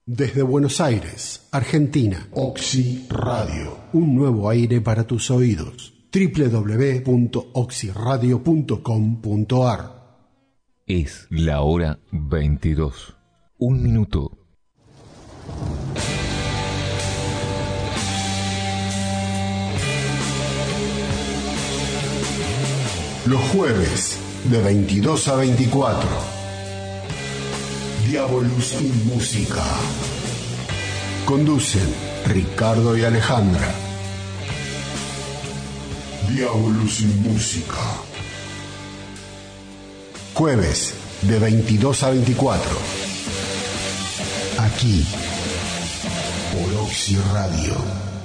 Desde Buenos Aires, Argentina, Oxy Radio, un nuevo aire para tus oídos. www.oxyradio.com.ar. Es la hora 22. Un minuto. Los jueves, de 22 a 24. Diabolus y Música. Conducen Ricardo y Alejandra. Diabolus y Música. Jueves, de 22 a 24. Aquí, por Oxy Radio.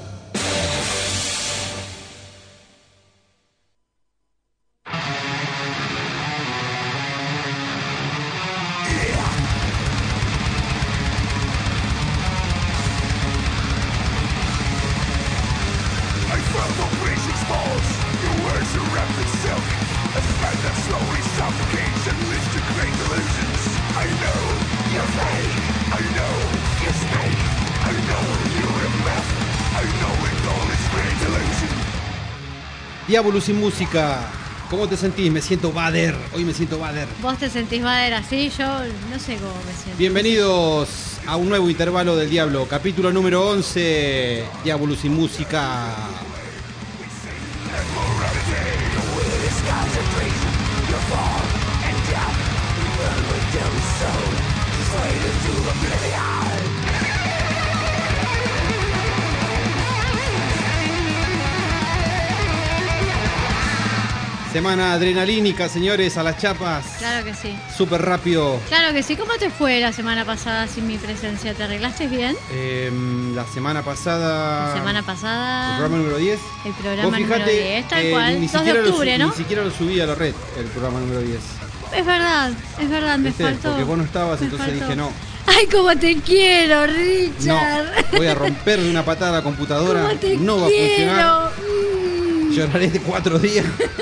Diabolus y Música. ¿Cómo te sentís? Me siento Bader. Hoy me siento Bader. ¿Vos te sentís Bader así? Yo no sé cómo me siento. Bienvenidos a un nuevo intervalo del Diablo. Capítulo número 11. Diabolus y Música. Semana adrenalínica, señores, a las chapas. Claro que sí. Súper rápido. Claro que sí. ¿Cómo te fue la semana pasada sin mi presencia? ¿Te arreglaste bien? La semana pasada... La semana pasada... El programa número 10. El programa número 10, tal cual. 2 de octubre, ¿no? Ni siquiera lo subí a la red, el programa número 10. Es verdad, me faltó. Porque vos no estabas, entonces dije no. ¡Ay, cómo te quiero, Richard! No, voy a romper de una patada la computadora. ¿Cómo te no va quiero? a funcionar. Lloraré de 4 días.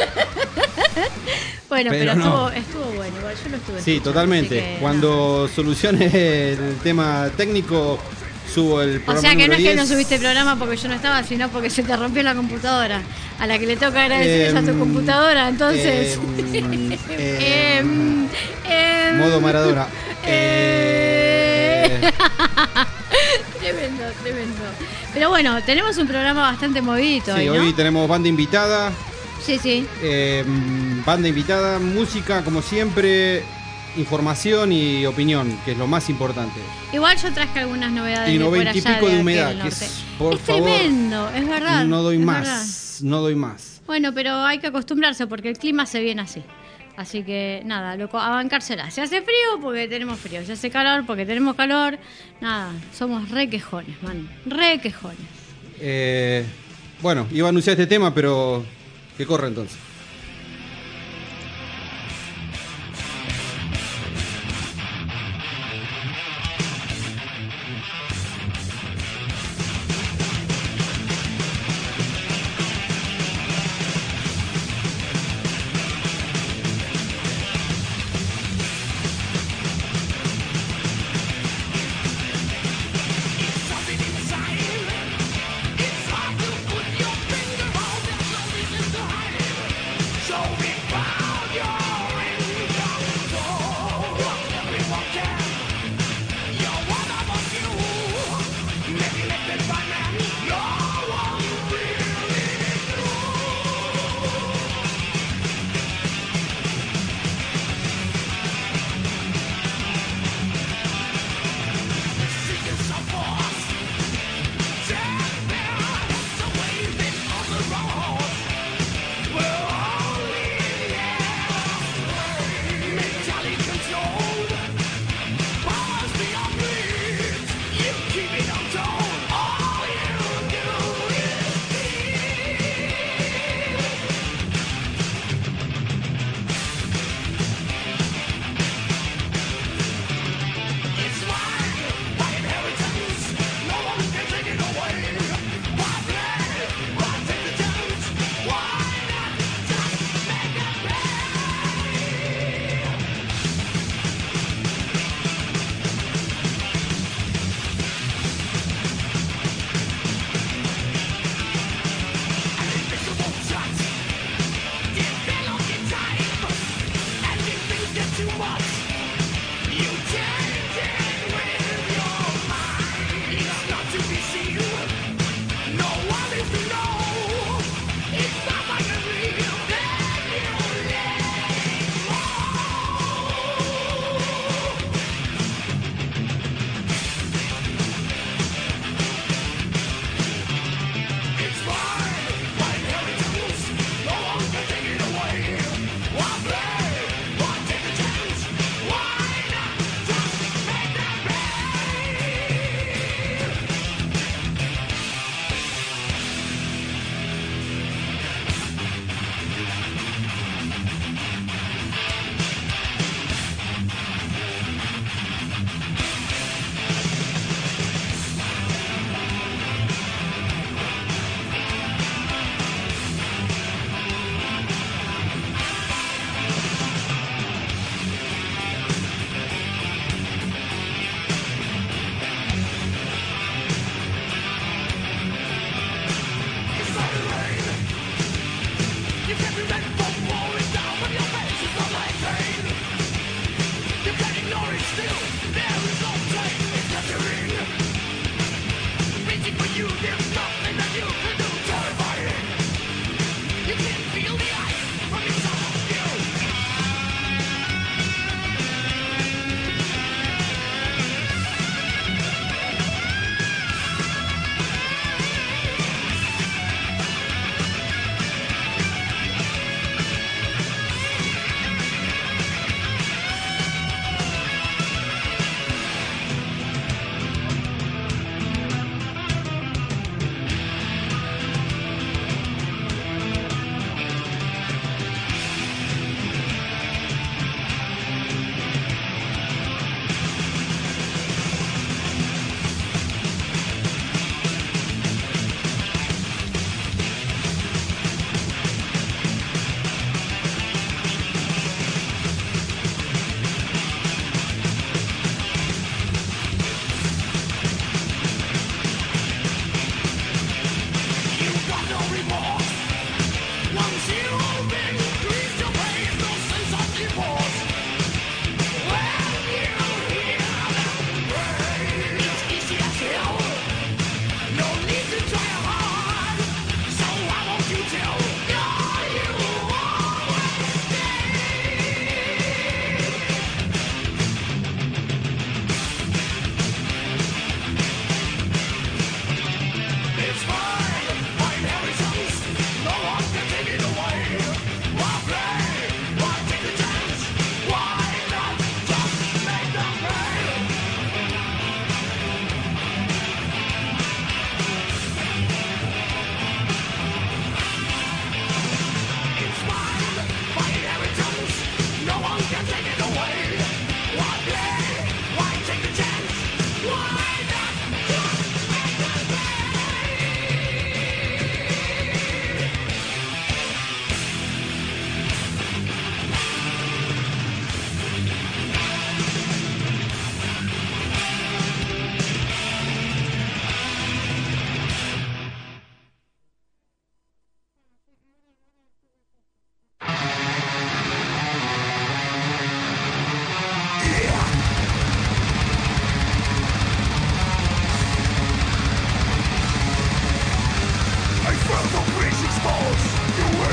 Bueno, pero no. estuvo bueno, igual yo lo estuve. Sí, totalmente. Cuando solucione el tema técnico, subo el programa. O sea que no es 10. que no subiste el programa porque yo no estaba, sino porque se te rompió la computadora. A la que le toca agradecer a tu computadora, entonces. Modo Maradona. Tremendo. Pero bueno, tenemos un programa bastante movidito. Sí, ¿no? hoy tenemos banda invitada. Sí. Banda invitada, música como siempre, información y opinión, que es lo más importante. Igual yo traje algunas novedades. Y de 90 por allá, y pico de humedad, aquel que norte. es, por es favor, tremendo, es verdad. No doy más, verdad. no doy más. Bueno, pero hay que acostumbrarse porque el clima se viene así. Así que nada, loco, a bancársela. Se hace frío porque tenemos frío, se hace calor porque tenemos calor. Nada, somos re quejones, man. Re quejones. Bueno, iba a anunciar este tema, pero que corre entonces.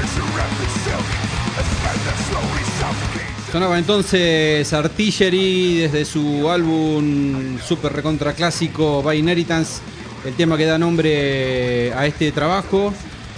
Sonaba entonces Artillery desde su álbum super recontra clásico By Inheritance, el tema que da nombre a este trabajo.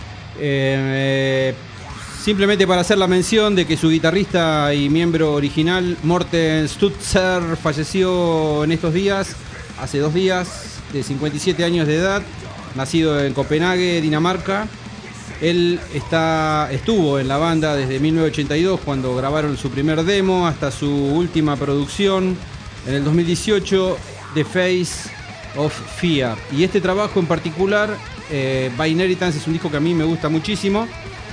Simplemente para hacer la mención de que su guitarrista y miembro original, Morten Stutzer, falleció en estos días, hace 2 días, de 57 años de edad, nacido en Copenhague, Dinamarca. Él estuvo en la banda desde 1982, cuando grabaron su primer demo, hasta su última producción en el 2018, The Face of Fear. Y este trabajo en particular, By Inheritance, es un disco que a mí me gusta muchísimo,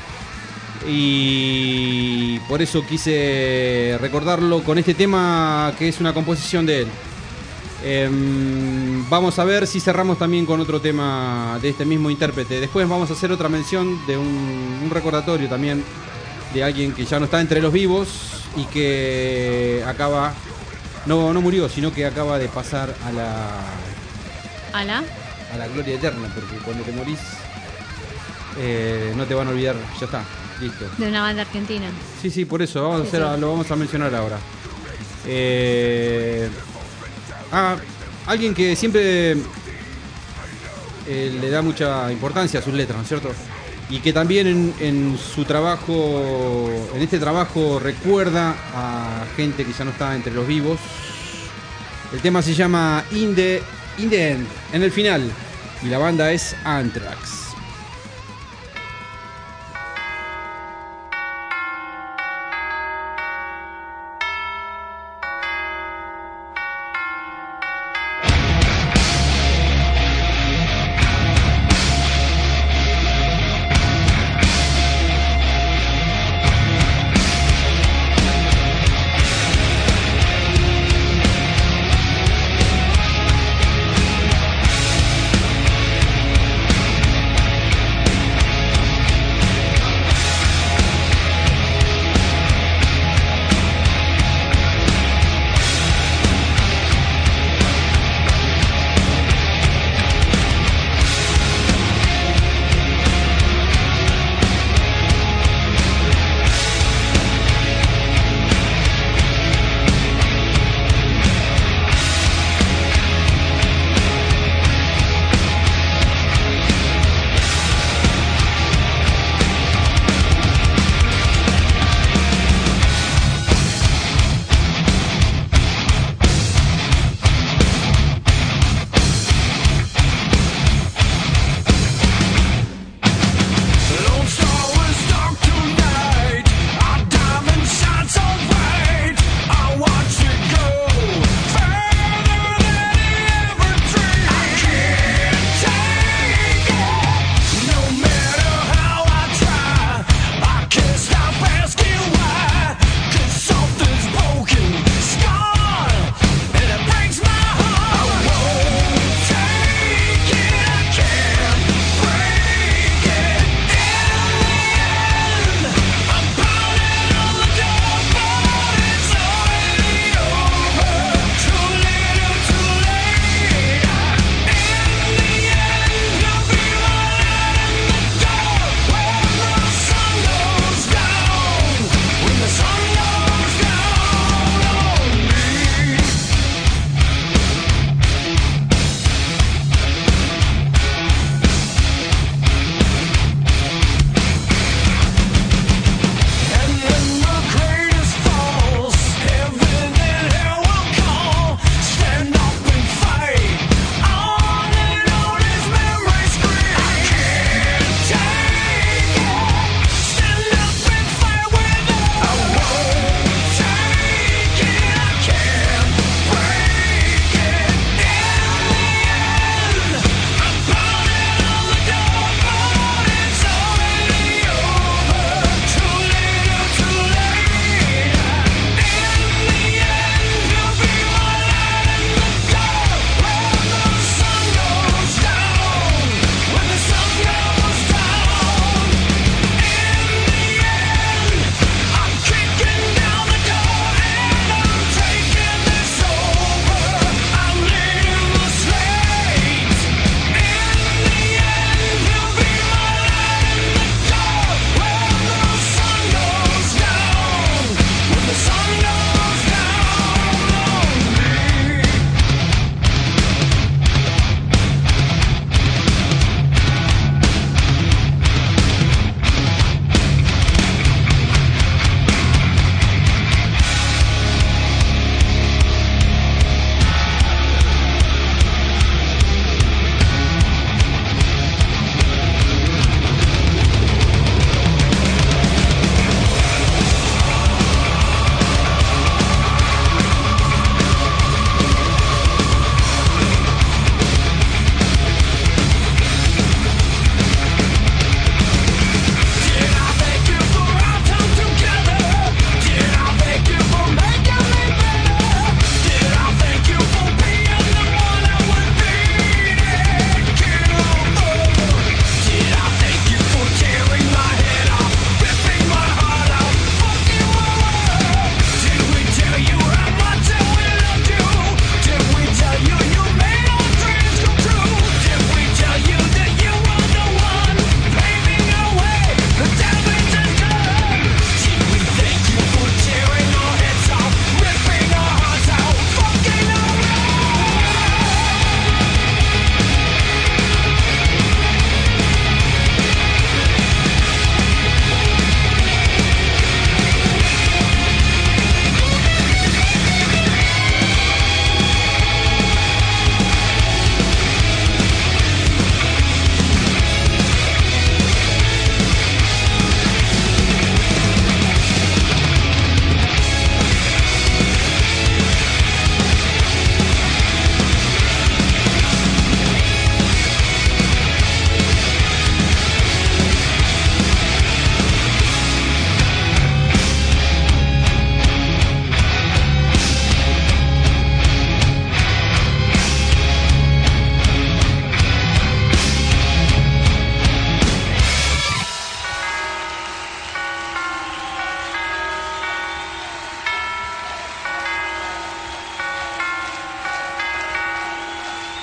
y por eso quise recordarlo con este tema, que es una composición de él. Vamos a ver si cerramos también con otro tema de este mismo intérprete. Después vamos a hacer otra mención de un recordatorio también de alguien que ya no está entre los vivos y que acaba, no murió, sino que acaba de pasar a la gloria eterna, porque cuando te morís no te van a olvidar, ya está, listo. De una banda argentina. Sí, por eso lo vamos a mencionar ahora. Alguien que siempre le da mucha importancia a sus letras, ¿no es cierto? Y que también en su trabajo, en este trabajo, recuerda a gente que ya no está entre los vivos. El tema se llama In the End, en el final, y la banda es Anthrax.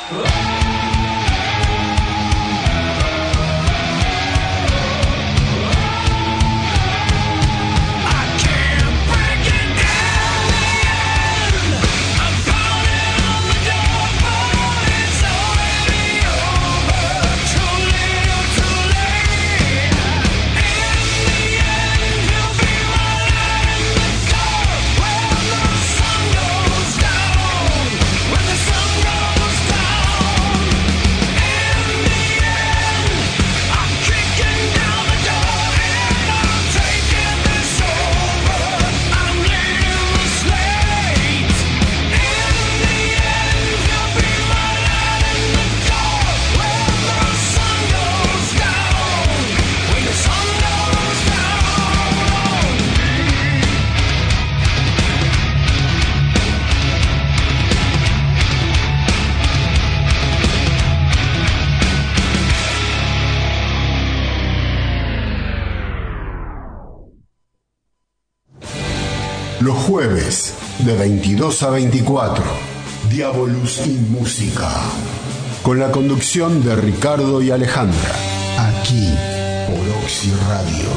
Los jueves, de 22 a 24, Diabolus in Música. Con la conducción de Ricardo y Alejandra. Aquí, por Oxy Radio.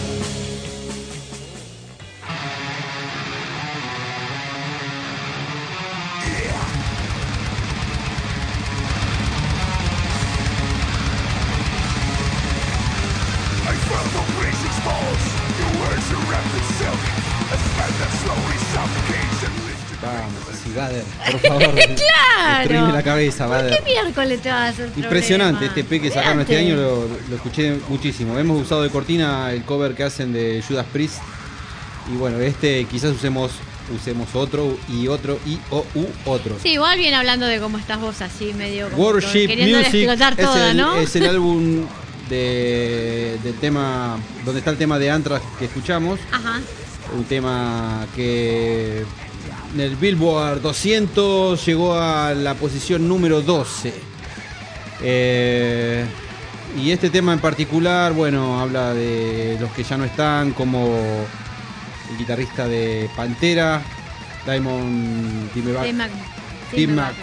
Por favor, claro. destruime la cabeza, ¿Por Bader. qué miércoles te vas a hacer Impresionante problema? este EP que sacaron este Olvídate. año, lo escuché muchísimo. Hemos usado de cortina el cover que hacen de Judas Priest. Y bueno, quizás usemos otro y otro y otro. Sí, igual viene hablando de cómo estás vos así, medio como Worship queriéndola Music explotar toda, ¿no? es el álbum del tema, donde está el tema de Anthrax que escuchamos. Ajá. Un tema que en el Billboard 200 llegó a la posición número 12. Y este tema en particular, bueno, habla de los que ya no están, como el guitarrista de Pantera, Damon Dimebag,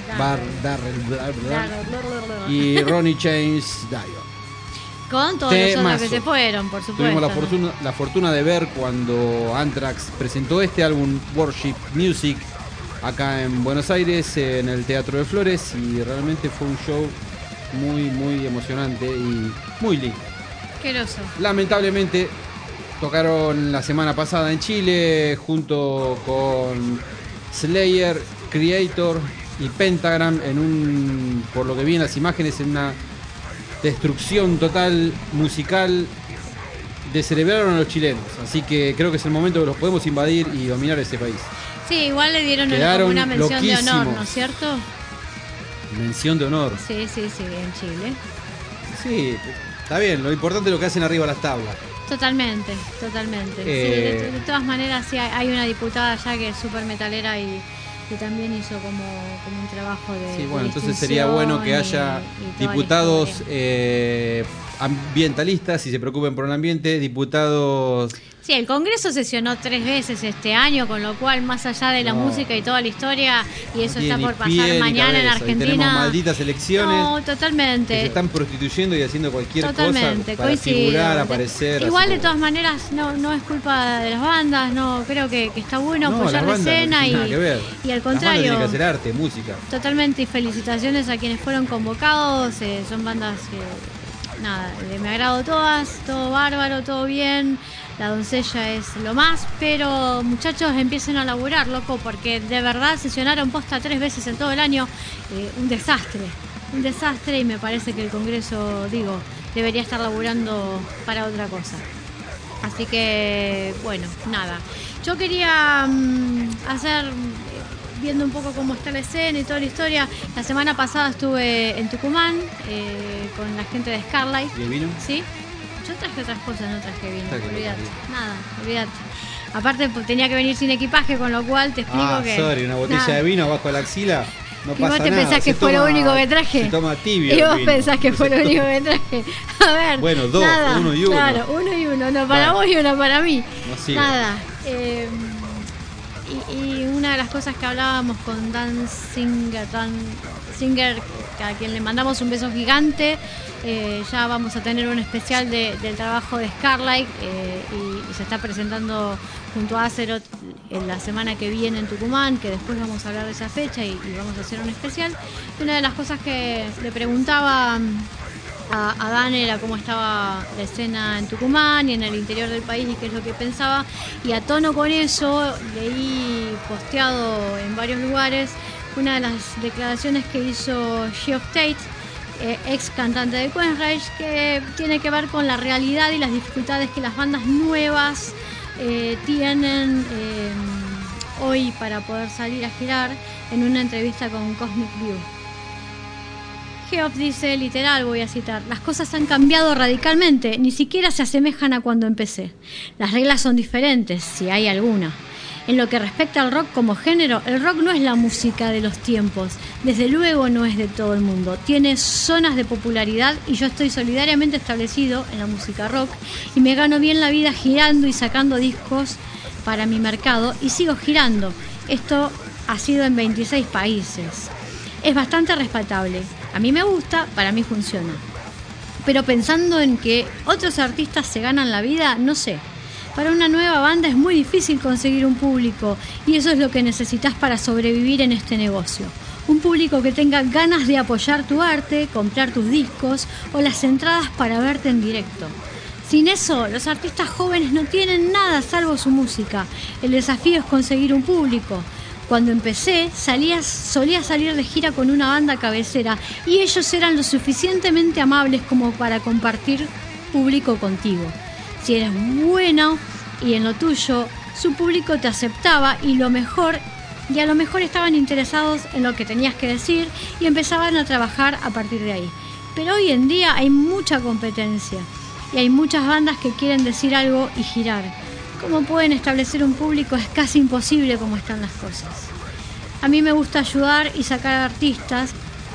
y Ronnie James Dio. Con todos los otros Temazo. que se fueron, por supuesto. Tuvimos la fortuna de ver cuando Anthrax presentó este álbum Worship Music acá en Buenos Aires, en el Teatro de Flores, y realmente fue un show muy, muy emocionante y muy lindo. Asqueroso. Lamentablemente tocaron la semana pasada en Chile junto con Slayer, Creator y Pentagram por lo que vi en las imágenes, en una destrucción total musical. Descerebraron a los chilenos, así que creo que es el momento que los podemos invadir y dominar ese país. Sí, igual le dieron Quedaron como una mención de honor, loquísimos. ¿no es cierto? Mención de honor. Sí, en Chile. Sí, está bien, lo importante es lo que hacen arriba las tablas. Totalmente. Sí, de todas maneras, sí, hay una diputada ya que es súper metalera y también hizo como un trabajo de. Sí, bueno, de entonces sería distinción bueno que haya y toda la diputados historia. ambientalistas y se preocupen por el ambiente, diputados. Sí, el Congreso sesionó 3 veces este año, con lo cual, más allá de la música y toda la historia, y eso está por pasar mañana en Argentina. Tenemos malditas elecciones. No, totalmente. Que se están prostituyendo y haciendo cualquier Totalmente, cosa para coincido. figurar, aparecer. Igual de así todas maneras no es culpa de las bandas, no creo que está bueno como- apoyar las la bandas no escena tienen nada que ver. y al Las bandas contrario. tienen que hacer arte, música. Totalmente, y felicitaciones a quienes fueron convocados, son bandas que, nada, de mi agrado todas, todo bárbaro, todo bien, La Doncella es lo más, pero muchachos empiecen a laburar, loco, porque de verdad sesionaron posta 3 veces en todo el año, un desastre, y me parece que el Congreso, debería estar laburando para otra cosa. Así que, bueno, nada. Yo quería viendo un poco cómo está la escena y toda la historia. La semana pasada estuve en Tucumán con la gente de Scarlight. ¿Y el vino? Sí. Yo traje otras cosas, no traje vino. Traje Olvídate. otras. Nada, olvídate. Aparte pues, tenía que venir sin equipaje, con lo cual te explico que... Sorry, una botella nada. de vino abajo de la axila. No ¿Y pasa vos te nada. pensás que Se fue lo toma- único que traje? Se toma tibio. Y el vos vino. pensás que fue lo único que traje. A ver. Bueno, dos, nada, uno y uno. Claro, uno y uno. Uno para Bueno. vos y uno para mí. No sigue. Nada. Y una de las cosas que hablábamos con Dan Singer, a quien le mandamos un beso gigante. Ya vamos a tener un especial del trabajo de Scarlett y se está presentando junto a Azeroth en la semana que viene en Tucumán, que después vamos a hablar de esa fecha y vamos a hacer un especial. Y una de las cosas que le preguntaba a Dan era cómo estaba la escena en Tucumán y en el interior del país y qué es lo que pensaba, y a tono con eso leí posteado en varios lugares una de las declaraciones que hizo Geoff Tate, ex cantante de Queensrÿche, que tiene que ver con la realidad y las dificultades que las bandas nuevas tienen hoy para poder salir a girar, en una entrevista con Cosmic View. Geoff dice, literal, voy a citar: las cosas han cambiado radicalmente, ni siquiera se asemejan a cuando empecé. Las reglas son diferentes, si hay alguna. En lo que respecta al rock como género, el rock no es la música de los tiempos, desde luego no es de todo el mundo. Tiene zonas de popularidad y yo estoy solidariamente establecido en la música rock y me gano bien la vida girando y sacando discos para mi mercado y sigo girando. Esto ha sido en 26 países. Es bastante respetable. A mí me gusta, para mí funciona. Pero pensando en que otros artistas se ganan la vida, no sé. Para una nueva banda es muy difícil conseguir un público y eso es lo que necesitas para sobrevivir en este negocio. Un público que tenga ganas de apoyar tu arte, comprar tus discos o las entradas para verte en directo. Sin eso, los artistas jóvenes no tienen nada salvo su música. El desafío es conseguir un público. Cuando empecé, solía salir de gira con una banda cabecera y ellos eran lo suficientemente amables como para compartir público contigo. Si eres bueno y en lo tuyo, su público te aceptaba y a lo mejor estaban interesados en lo que tenías que decir y empezaban a trabajar a partir de ahí. Pero hoy en día hay mucha competencia y hay muchas bandas que quieren decir algo y girar. ¿Cómo pueden establecer un público? Es casi imposible como están las cosas. A mí me gusta ayudar y sacar artistas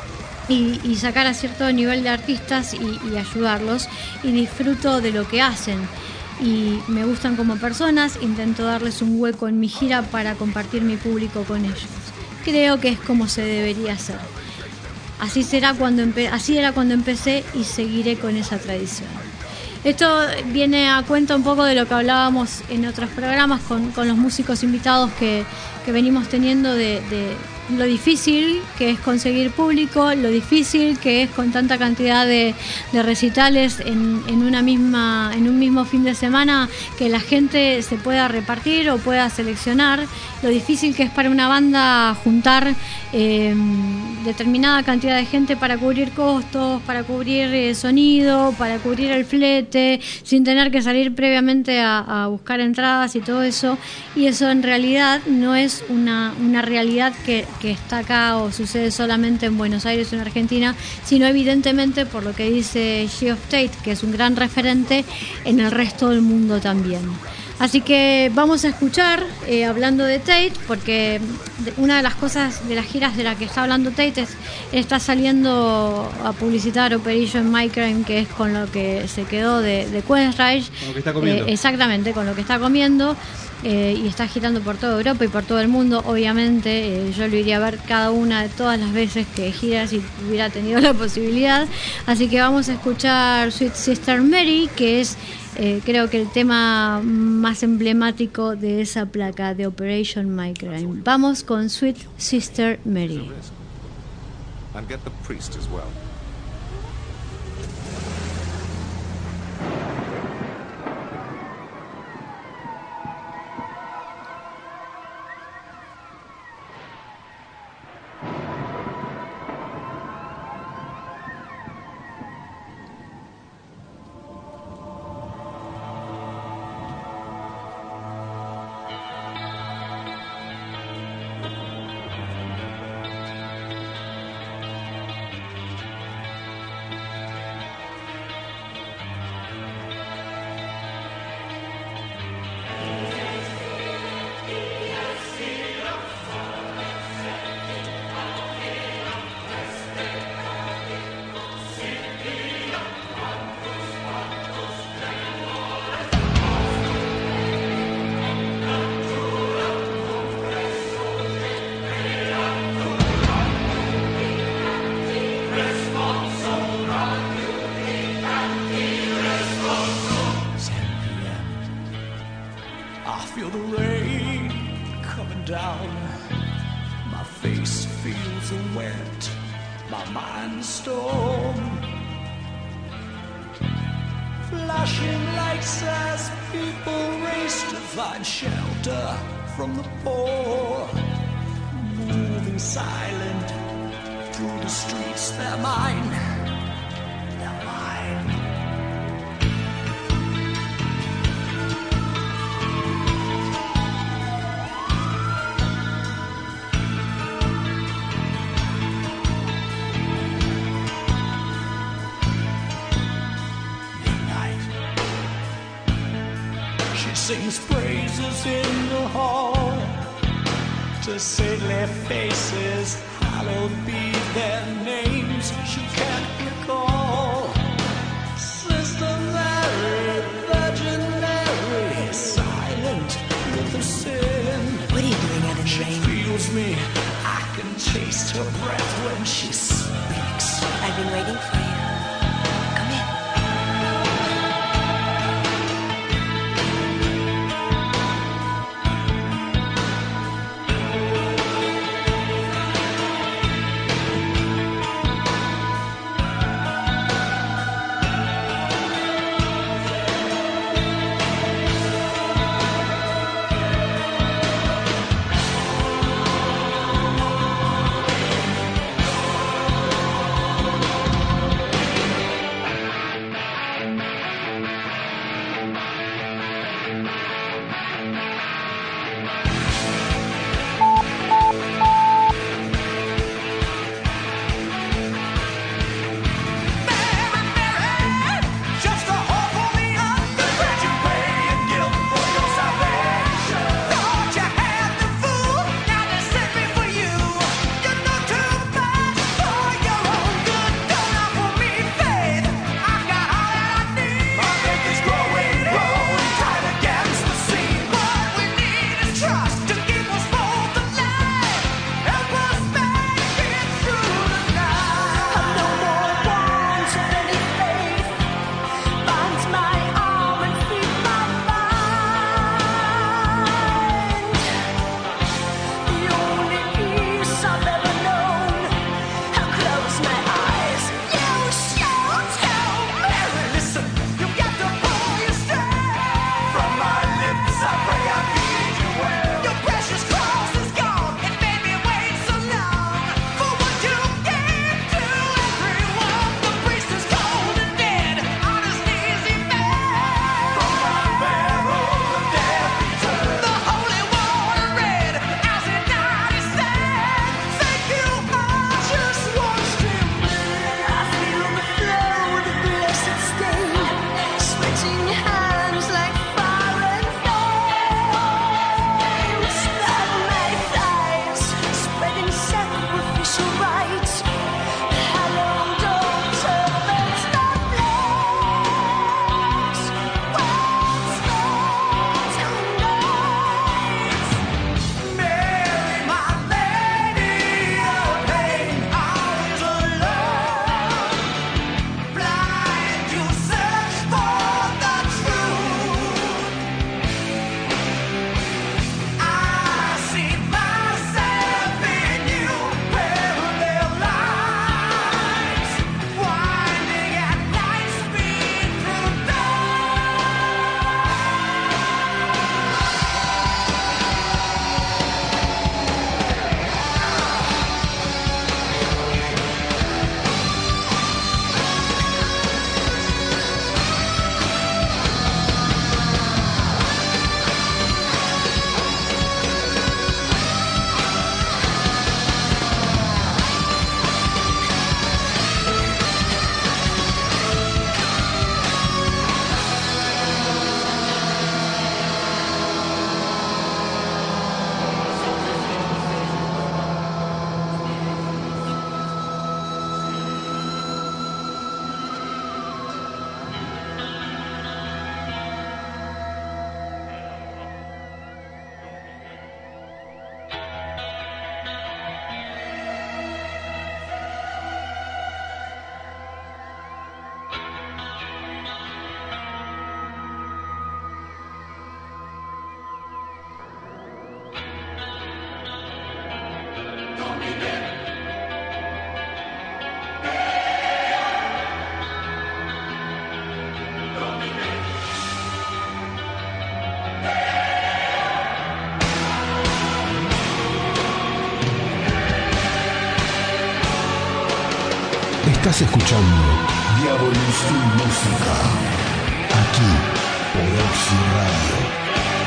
y sacar a cierto nivel de artistas y ayudarlos, y disfruto de lo que hacen y me gustan como personas. Intento darles un hueco en mi gira para compartir mi público con ellos. Creo que es como se debería hacer. Así era cuando empecé y seguiré con esa tradición. Esto viene a cuenta un poco de lo que hablábamos en otros programas con los músicos invitados que venimos teniendo, de lo difícil que es conseguir público, lo difícil que es con tanta cantidad de recitales en un mismo fin de semana, que la gente se pueda repartir o pueda seleccionar, lo difícil que es para una banda juntar determinada cantidad de gente para cubrir costos, para cubrir sonido, para cubrir el flete, sin tener que salir previamente a buscar entradas y todo eso. Y eso en realidad no es una realidad que está acá o sucede solamente en Buenos Aires o en Argentina, sino evidentemente, por lo que dice Geoff Tate, que es un gran referente, en el resto del mundo también. Así que vamos a escuchar, hablando de Tate, porque una de las cosas de las giras de la que está hablando Tate es, está saliendo a publicitar Operation Mindcrime, que es con lo que se quedó de Queensrÿche. Con lo que está comiendo. Exactamente, con lo que está comiendo. Y está girando por toda Europa y por todo el mundo, obviamente. Yo lo iría a ver cada una de todas las veces que gira si hubiera tenido la posibilidad. Así que vamos a escuchar Sweet Sister Mary, que es creo que el tema más emblemático de esa placa de Operation Mindcrime. Vamos con Sweet Sister Mary. And get the priest as well. I feel the rain coming down. My face feels wet, my mind's storm. Flashing lights as people race to find shelter from the poor. Moving silent through the streets, they're mine. They're mine. Sings praises in the hall to saintly faces, hallowed be their names she can't recall. Sister Mary, Virgin Mary, silent with her sin. What are you doing out in the rain? She feels me, I can taste her breath when she speaks. I've been waiting for you. Come in. Estás escuchando Diabolus y Música, aquí por Oxy Radio.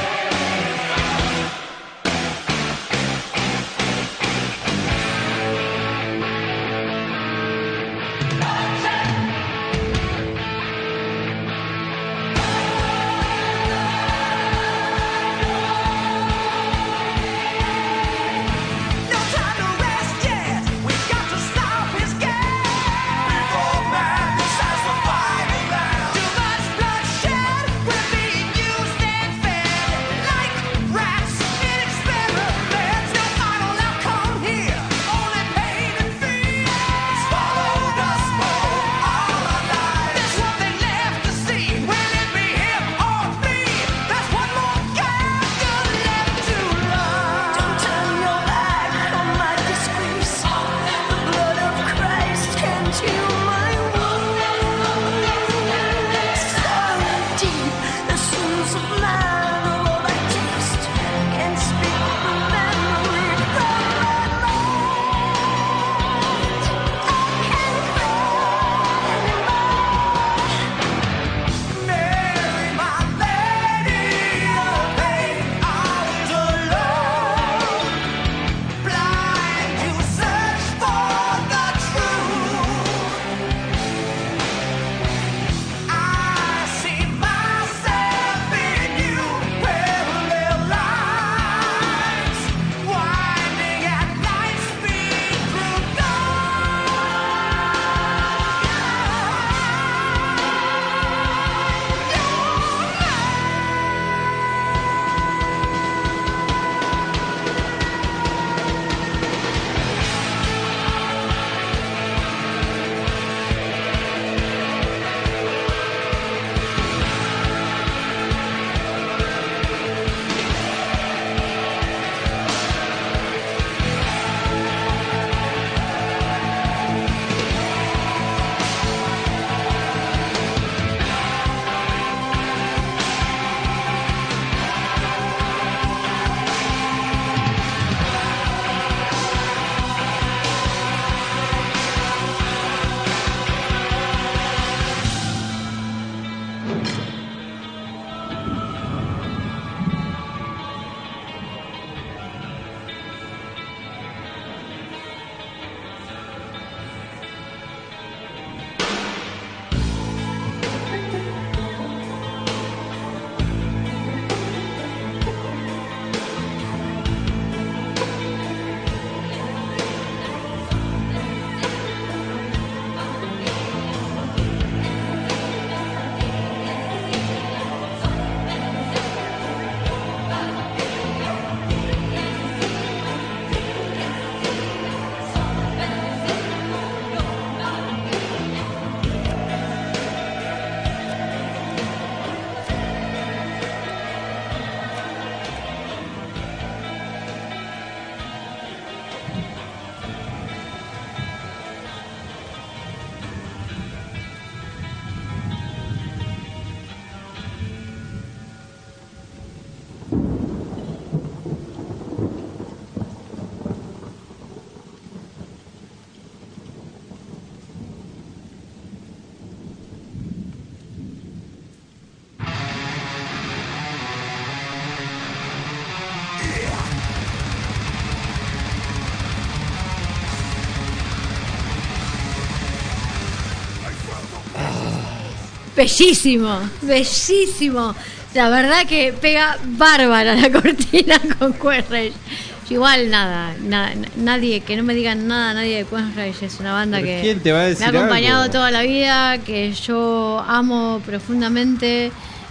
Bellísimo, bellísimo. La verdad que pega bárbara la cortina con Queensrÿche. Igual nada, nadie, que no me digan nada, nadie de Queensrÿche. Es una banda que ¿quién te va a decir me ha acompañado algo? toda la vida, que yo amo profundamente.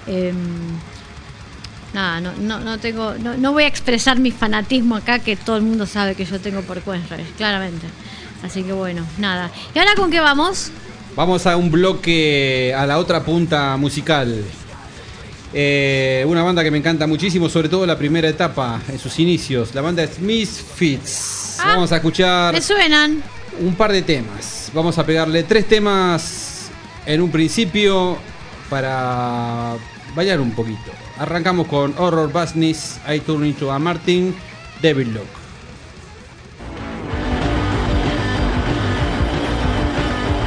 Nada, no tengo, no voy a expresar mi fanatismo acá, que todo el mundo sabe que yo tengo por Queensrÿche, claramente. Así que bueno, nada. ¿Y ahora con qué vamos? Vamos a un bloque a la otra punta musical. Una banda que me encanta muchísimo, sobre todo la primera etapa, en sus inicios. La banda es Misfits. Vamos a escuchar Me suenan. un par de temas. Vamos a pegarle 3 temas en un principio para bailar un poquito. Arrancamos con Horror Business, I Turn Into a Martin, Devil Look.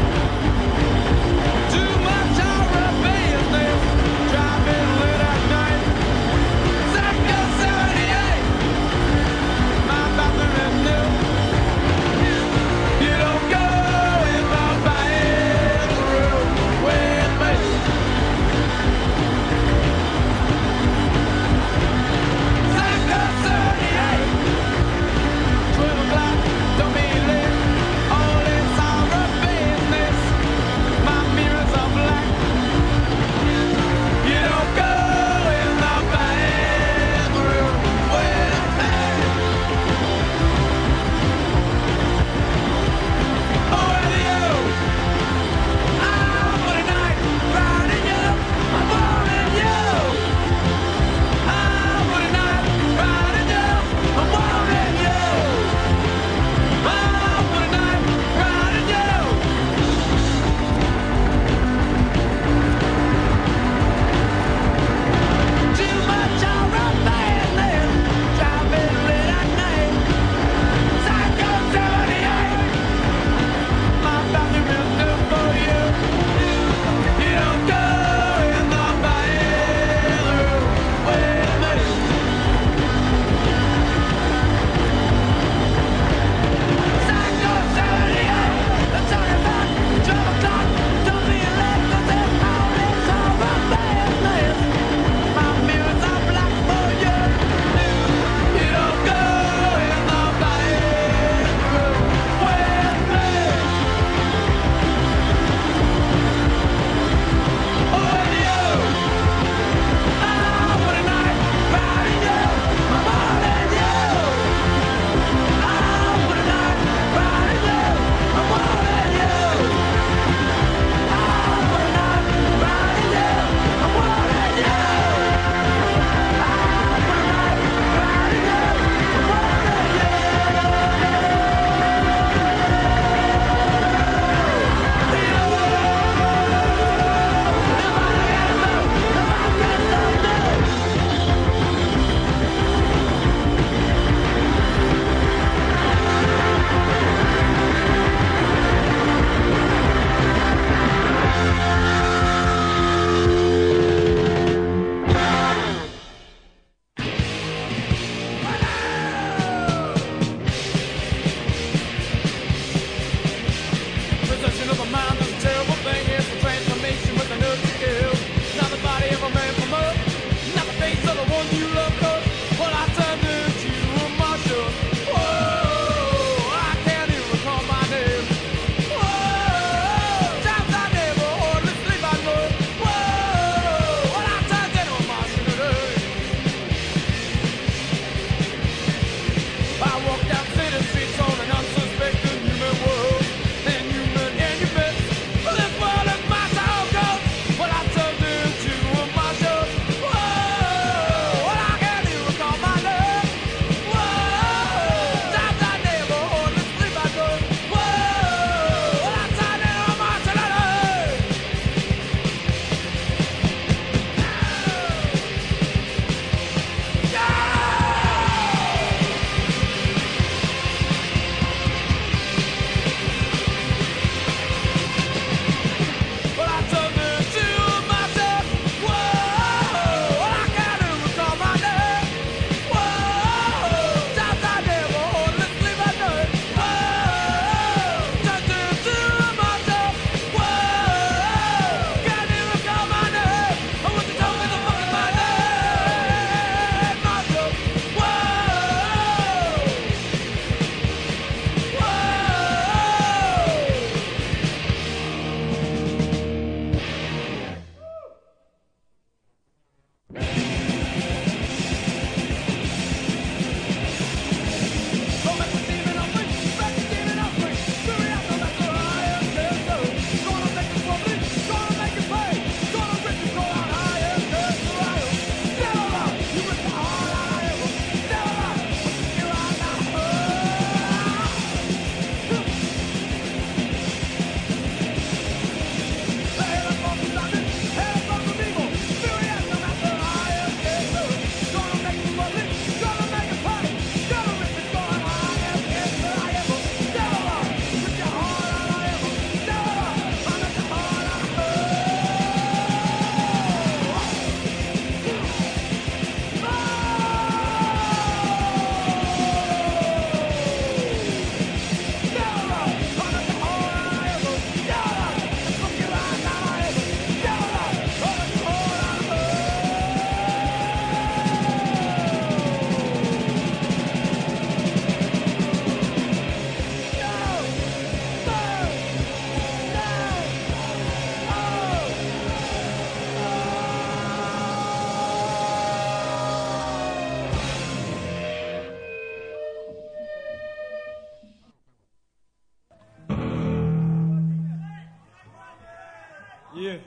Yeah.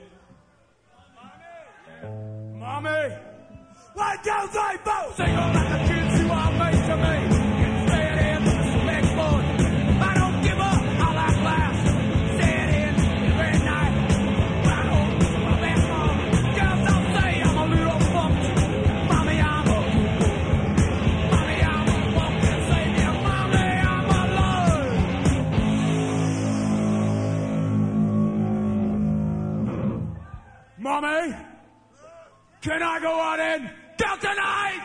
Mommy, why don't they both sing about the kids you are made to me? Stay in the next boy. I don't give up, I'll have last. Stay in every night. Run home to my best mom. Girls don't say I'm a little fucked. Mommy, I'm a Mommy, I'm a fucking savior. Mommy, I'm alive. Mommy, can I go out and go tonight?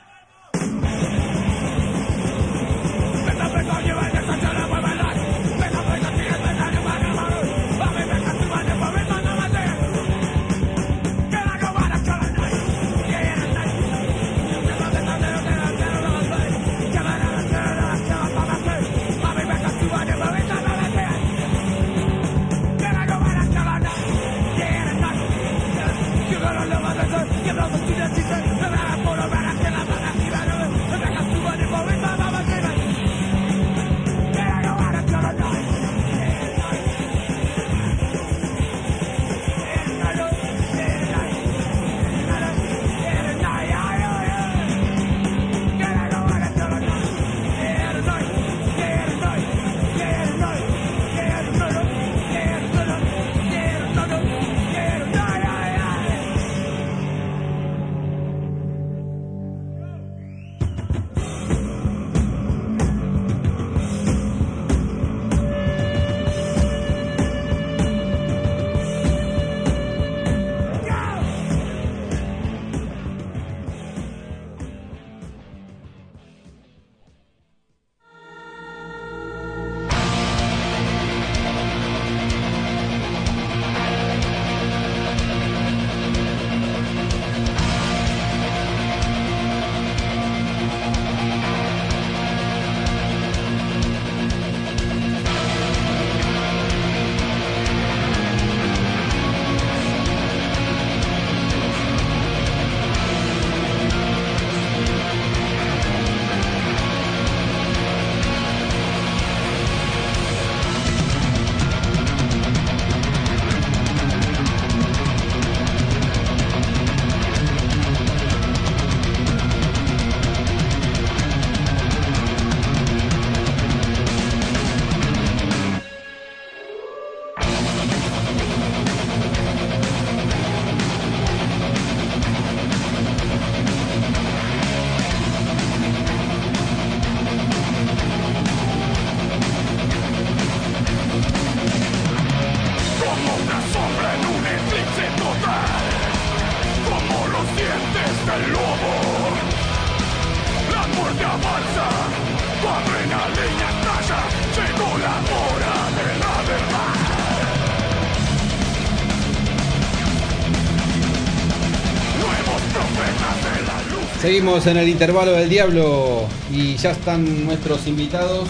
Seguimos en el intervalo del diablo y ya están nuestros invitados.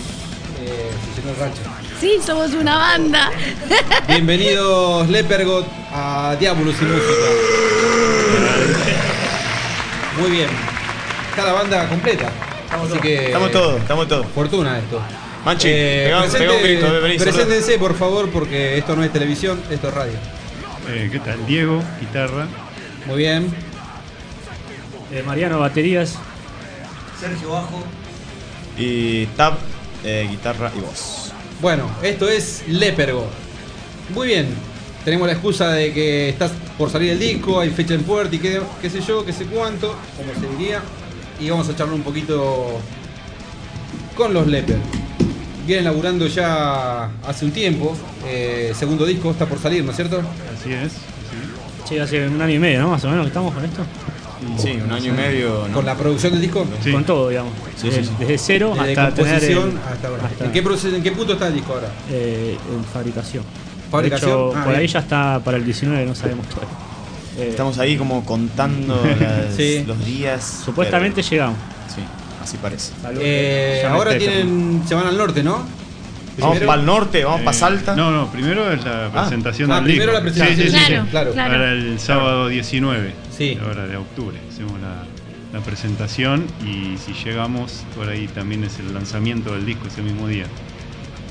Señor Rancho. Sí, somos una banda. Bienvenidos Lepergot a Diabolus y Música. Muy bien. Está la banda completa. Así que Estamos todos. Fortuna esto. Manchi, pegá un grito, vení, preséntense por favor, porque esto no es televisión, esto es radio. ¿Qué tal? Diego, guitarra. Muy bien. Mariano, baterías. Sergio, bajo. Y Tab, guitarra y voz. Bueno, esto es Lepergot. Muy bien. Tenemos la excusa de que estás por salir el disco, hay fecha en puerta y qué sé yo, qué sé cuánto, como se diría. Y vamos a charlar un poquito con los Leper. Vienen laburando ya hace un tiempo. Segundo disco está por salir, ¿no es cierto? Así es. Sí, hace un año y medio, ¿no? Más o menos que estamos con esto. Sí, un año y medio. ¿No? ¿Con la producción del disco? Sí. Con todo, digamos. Sí. Desde cero desde hasta composición hasta ahora. ¿En qué punto está el disco ahora? En fabricación. De hecho, por bien. ahí ya está para el 19, no sabemos todavía. Estamos ahí como contando los días. Supuestamente llegamos. Sí, así parece. Ahora se van al norte, ¿no? Vamos para el norte, vamos para Salta. No, primero es la presentación del primero disco. la presentación, claro. Para el sábado 19, sí. Ahora de octubre. Hacemos la presentación y si llegamos, por ahí también es el lanzamiento del disco ese mismo día.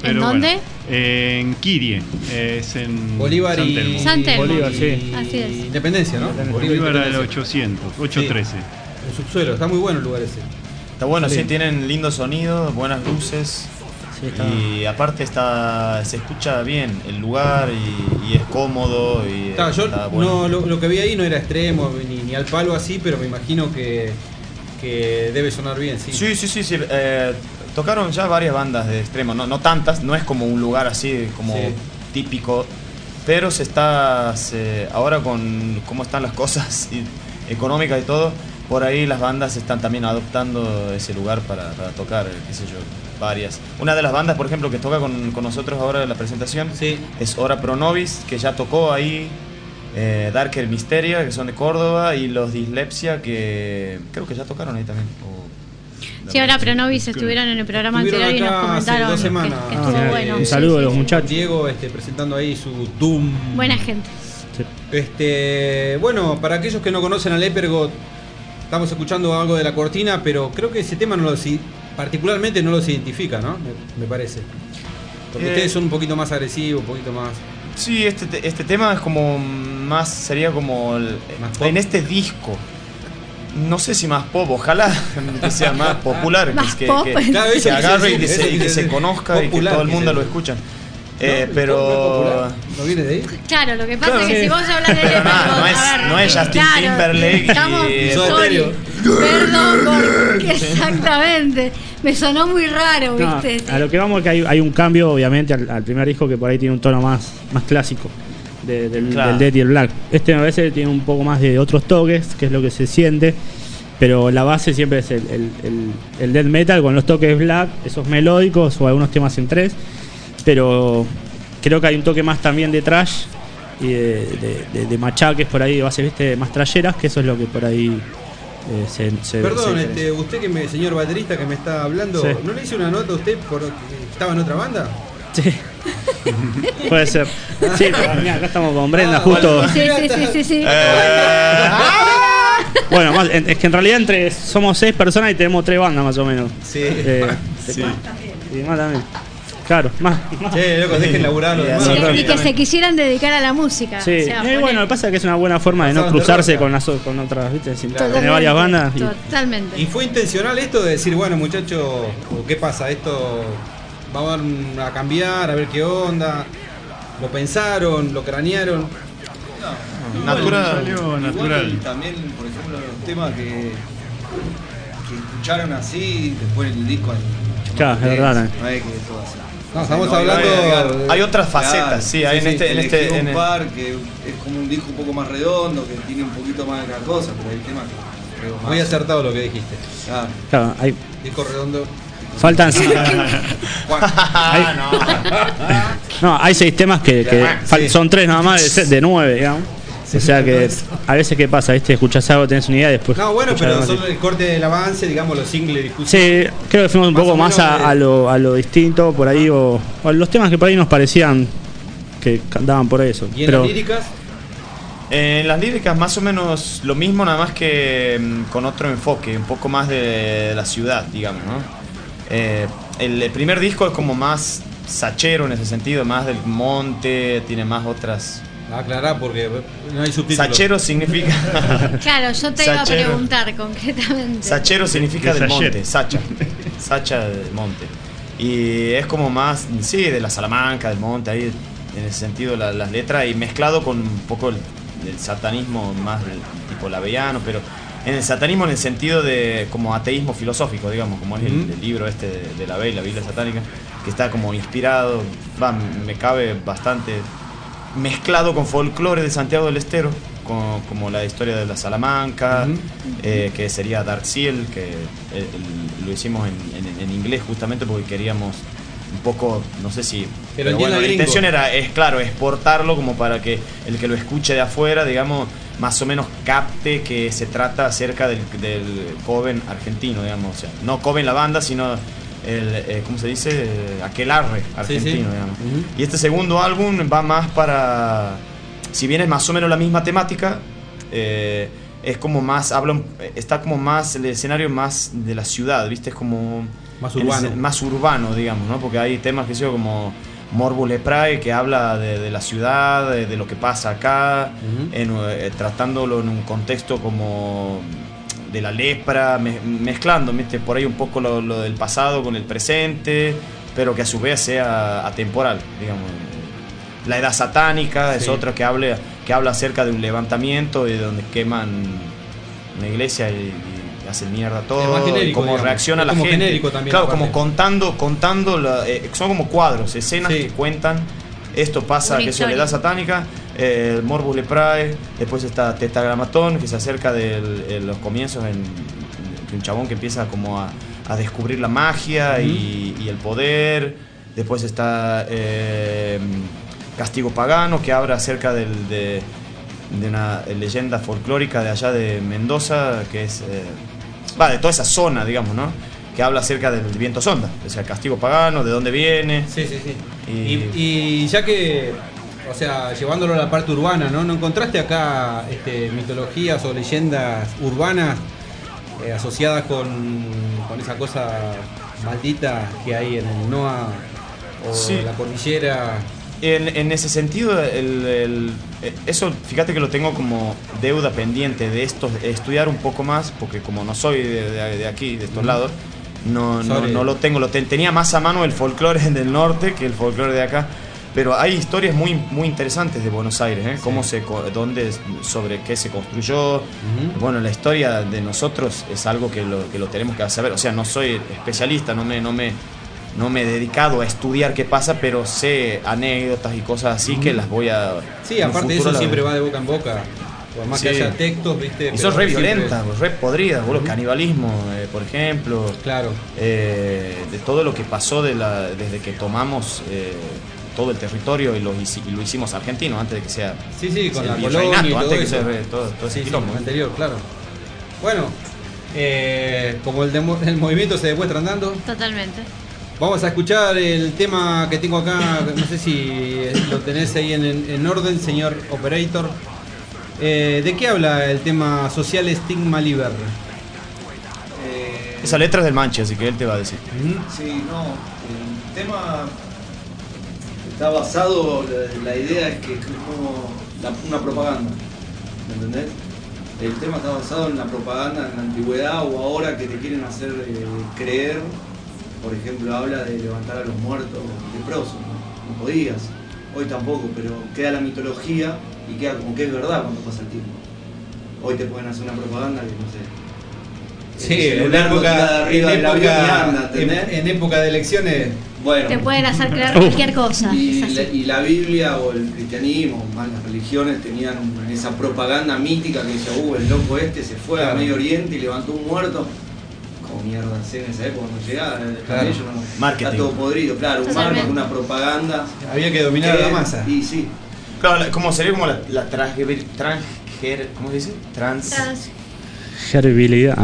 Pero dónde? En Kirie, es en Bolívar San y Telmo. San Telmo. Bolívar, sí. Así es. Independencia, ¿no? Bolívar al Independencia. 800, 813. El subsuelo, está muy bueno el lugar ese. Está bueno, Sí. sí, tienen lindo sonido, buenas luces. Sí, está. Y aparte se escucha bien el lugar y es cómodo. Y Yo está bueno. no, lo que vi ahí no era extremo ni al palo así, pero me imagino que debe sonar bien, sí. Sí. Tocaron ya varias bandas de extremo, no tantas, no es como un lugar así como Sí. típico, pero ahora con cómo están las cosas económicas y todo, por ahí las bandas están también adoptando ese lugar para tocar, qué sé yo, varias. Una de las bandas, por ejemplo, que toca con nosotros ahora en la presentación es Ora Pro Nobis, que ya tocó ahí. Darker Misteria, que son de Córdoba, y los Dislexia, que creo que ya tocaron ahí también. Sí, ahora Pronovis estuvieron en el programa anterior y nos comentaron hace 2 semanas. que estuvo bueno. Un saludo a los Sí. muchachos. Diego presentando ahí su Doom. Buena gente. Bueno, para aquellos que no conocen a Lepergot, estamos escuchando algo de la cortina, pero creo que ese tema particularmente no los identifica, ¿no? Me parece. Porque ustedes son un poquito más agresivos, un poquito más... Sí, este tema es como más, sería como en este disco. No sé si más pop, ojalá que sea más popular, Más que pop. Claro, que eso agarre y quise decir, que se conozca popular, y que todo el mundo quise lo decir. escucha. ¿El Pero pop es popular? ¿No viene de ahí? Claro, lo que pasa Claro, es que sí. si vos hablas de Pero Lepergot, no es Justin Timberlake Estamos, y- sorry. Perdón, porque exactamente. Me sonó muy raro, No, ¿viste? a lo que vamos es que hay un cambio, obviamente, al primer disco que por ahí tiene un tono más clásico Claro. del Dead y el Black. Este me parece que tiene un poco más de otros toques, que es lo que se siente, pero la base siempre es el death metal con los toques black, esos melódicos o algunos temas en 3, pero creo que hay un toque más también de trash y de machaques por ahí, de bases, ¿viste? Más trasheras, que eso es lo que por ahí se Perdón, se- usted señor baterista que me está hablando, Sí. ¿no le hice una nota a usted porque estaba en otra banda? Sí. Puede ser. Sí, pero mirá, acá estamos con Brenda justo. Sí. Bueno, es que en realidad somos 6 personas y tenemos 3 bandas más o menos. Sí. Sí. Y más también. Claro, más. Loco, dejen laburar los demás. Y que se quisieran dedicar a la música. Sí, o sea, bueno, lo que pasa es que es una buena forma de no Pasaban de cruzarse rosca. con otras, ¿viste? Si Claro. tiene varias bandas. Totalmente. ¿Y fue intencional esto de decir, bueno, muchachos, qué pasa? Esto vamos a cambiar, a ver qué onda? ¿Lo pensaron? ¿Lo cranearon? Natural. Salió natural. Igual también, por ejemplo, los temas que escucharon así, después el disco hay mucho Claro, más es verdad, potencia, no es que todo así. No, estamos No, hablando... Hay otras facetas, sí, hay en este. Elegí un en el- par que es como un disco un poco más redondo, que tiene un poquito más de cada cosa, pero hay temas que creo más. Muy acertado lo que dijiste. Claro. Claro, hay, Disco redondo. faltan. Hay 6 temas que Sí. son 3 nada más de 9, digamos. O sea que a veces, ¿qué pasa? ¿Viste? Escuchás algo, tenés una idea y después. No, bueno, escuchás pero algo son así. el corte del avance, digamos, los singles discusión. Sí, creo que fuimos un Más poco o más menos a lo distinto por ahí, o los temas que por ahí nos parecían que andaban por eso. ¿Y en Pero las líricas? En las líricas más o menos lo mismo, nada más que con otro enfoque, un poco más de la ciudad, digamos, ¿no? El primer disco es como más sachero en ese sentido, más del monte, tiene más otras... Aclará porque no hay subtítulos. Sachero significa... Claro, yo te iba a Sachero. preguntar concretamente. Sachero significa De del Sacher. monte, Sacha. Sacha del monte. Y es como más, sí, de la Salamanca, del monte, ahí en ese sentido las letras, y mezclado con un poco el satanismo más del tipo laveyano, pero en el satanismo en el sentido de como ateísmo filosófico, digamos, como es el libro de la Biblia satánica, que está como inspirado, me cabe bastante mezclado con folclore de Santiago del Estero, como la historia de la Salamanca, que sería Dark Seal, que lo hicimos en inglés justamente porque queríamos un poco, no sé si... Pero bueno, la gringo. intención era, claro, exportarlo como para que el que lo escuche de afuera, digamos, más o menos capte que se trata acerca del Coven argentino, digamos, o sea, no Coven la banda, sino ¿cómo se dice? Aquelarre argentino, Sí, sí. digamos. Y este segundo álbum va más para, si bien es más o menos la misma temática, es como más, está como más, el escenario más de la ciudad, ¿viste? Es como Más urbano. Más urbano, digamos, ¿no? Porque hay temas que son como Morbus Leprae, que habla de la ciudad, de lo que pasa acá, tratándolo en un contexto como de la lepra, mezclando, ¿viste? Por ahí un poco lo del pasado con el presente, pero que a su vez sea atemporal, digamos. La edad satánica es otra que habla acerca de un levantamiento y donde queman una iglesia y hacen mierda todo, genérico, cómo digamos. reacciona la como gente. Genérico también, claro, aparte. como contando son como cuadros, escenas que cuentan esto pasa, Una que es la edad satánica, el Morbus Leprae, después está Tetragrammatón, que se acerca de los comienzos de un chabón que empieza como a descubrir la magia y el poder. Después está Castigo Pagano, que habla acerca de una leyenda folclórica de allá de Mendoza, que es de toda esa zona, digamos, ¿no? Que habla acerca del viento sonda, o sea, Castigo Pagano, de dónde viene. Sí. Y ya que, o sea, llevándolo a la parte urbana, ¿no? ¿No encontraste acá mitologías o leyendas urbanas asociadas con esa cosa maldita que hay en el NOA o la cordillera? En ese sentido, eso, fíjate que lo tengo como deuda pendiente de estudiar un poco más, porque como no soy de aquí, de estos lados, no lo tengo. Tenía más a mano el folclore del norte que el folclore de acá, pero hay historias muy, muy interesantes de Buenos Aires, ¿eh? Sobre qué se construyó. Bueno, la historia de nosotros es algo que lo tenemos que saber. O sea, no soy especialista, no me he dedicado a estudiar qué pasa, pero sé anécdotas y cosas así que las voy a... Sí, aparte de eso siempre va de boca en boca. Por más que haya textos, ¿viste? Y son re violentas, re podridas, los canibalismo, por ejemplo. Claro. De todo lo que pasó desde que tomamos todo el territorio y lo hicimos argentino, antes de que sea... Sí, con la colonia y todo antes eso. de que sea todo ese quilombo. Anterior, claro. Bueno, como el movimiento se demuestra andando... Totalmente. Vamos a escuchar el tema que tengo acá, no sé si lo tenés ahí en orden, señor Operator. ¿De qué habla el tema Social Stigma Liber? Esa letra es del Manche, así que él te va a decir. Sí, no, el tema está basado, la idea es que es como una propaganda, ¿me entendés? El tema está basado en la propaganda en la antigüedad o ahora que te quieren hacer creer. Por ejemplo, habla de levantar a los muertos leprosos, no podías, hoy tampoco, pero queda la mitología y queda como que es verdad cuando pasa el tiempo. Hoy te pueden hacer una propaganda que no sé. Sí, en época de elecciones, bueno, te pueden hacer creer cualquier cosa. Y la Biblia o el cristianismo, más las religiones, tenían esa propaganda mítica que decía, el loco se fue a Medio Oriente y levantó un muerto. Mierda, en esa época no llegaba, marketing. Está todo podrido, claro, un marketing, una propaganda. Había que dominar la masa. Y sí. Claro, como sería como la ¿cómo se dice? Transgerbilidad.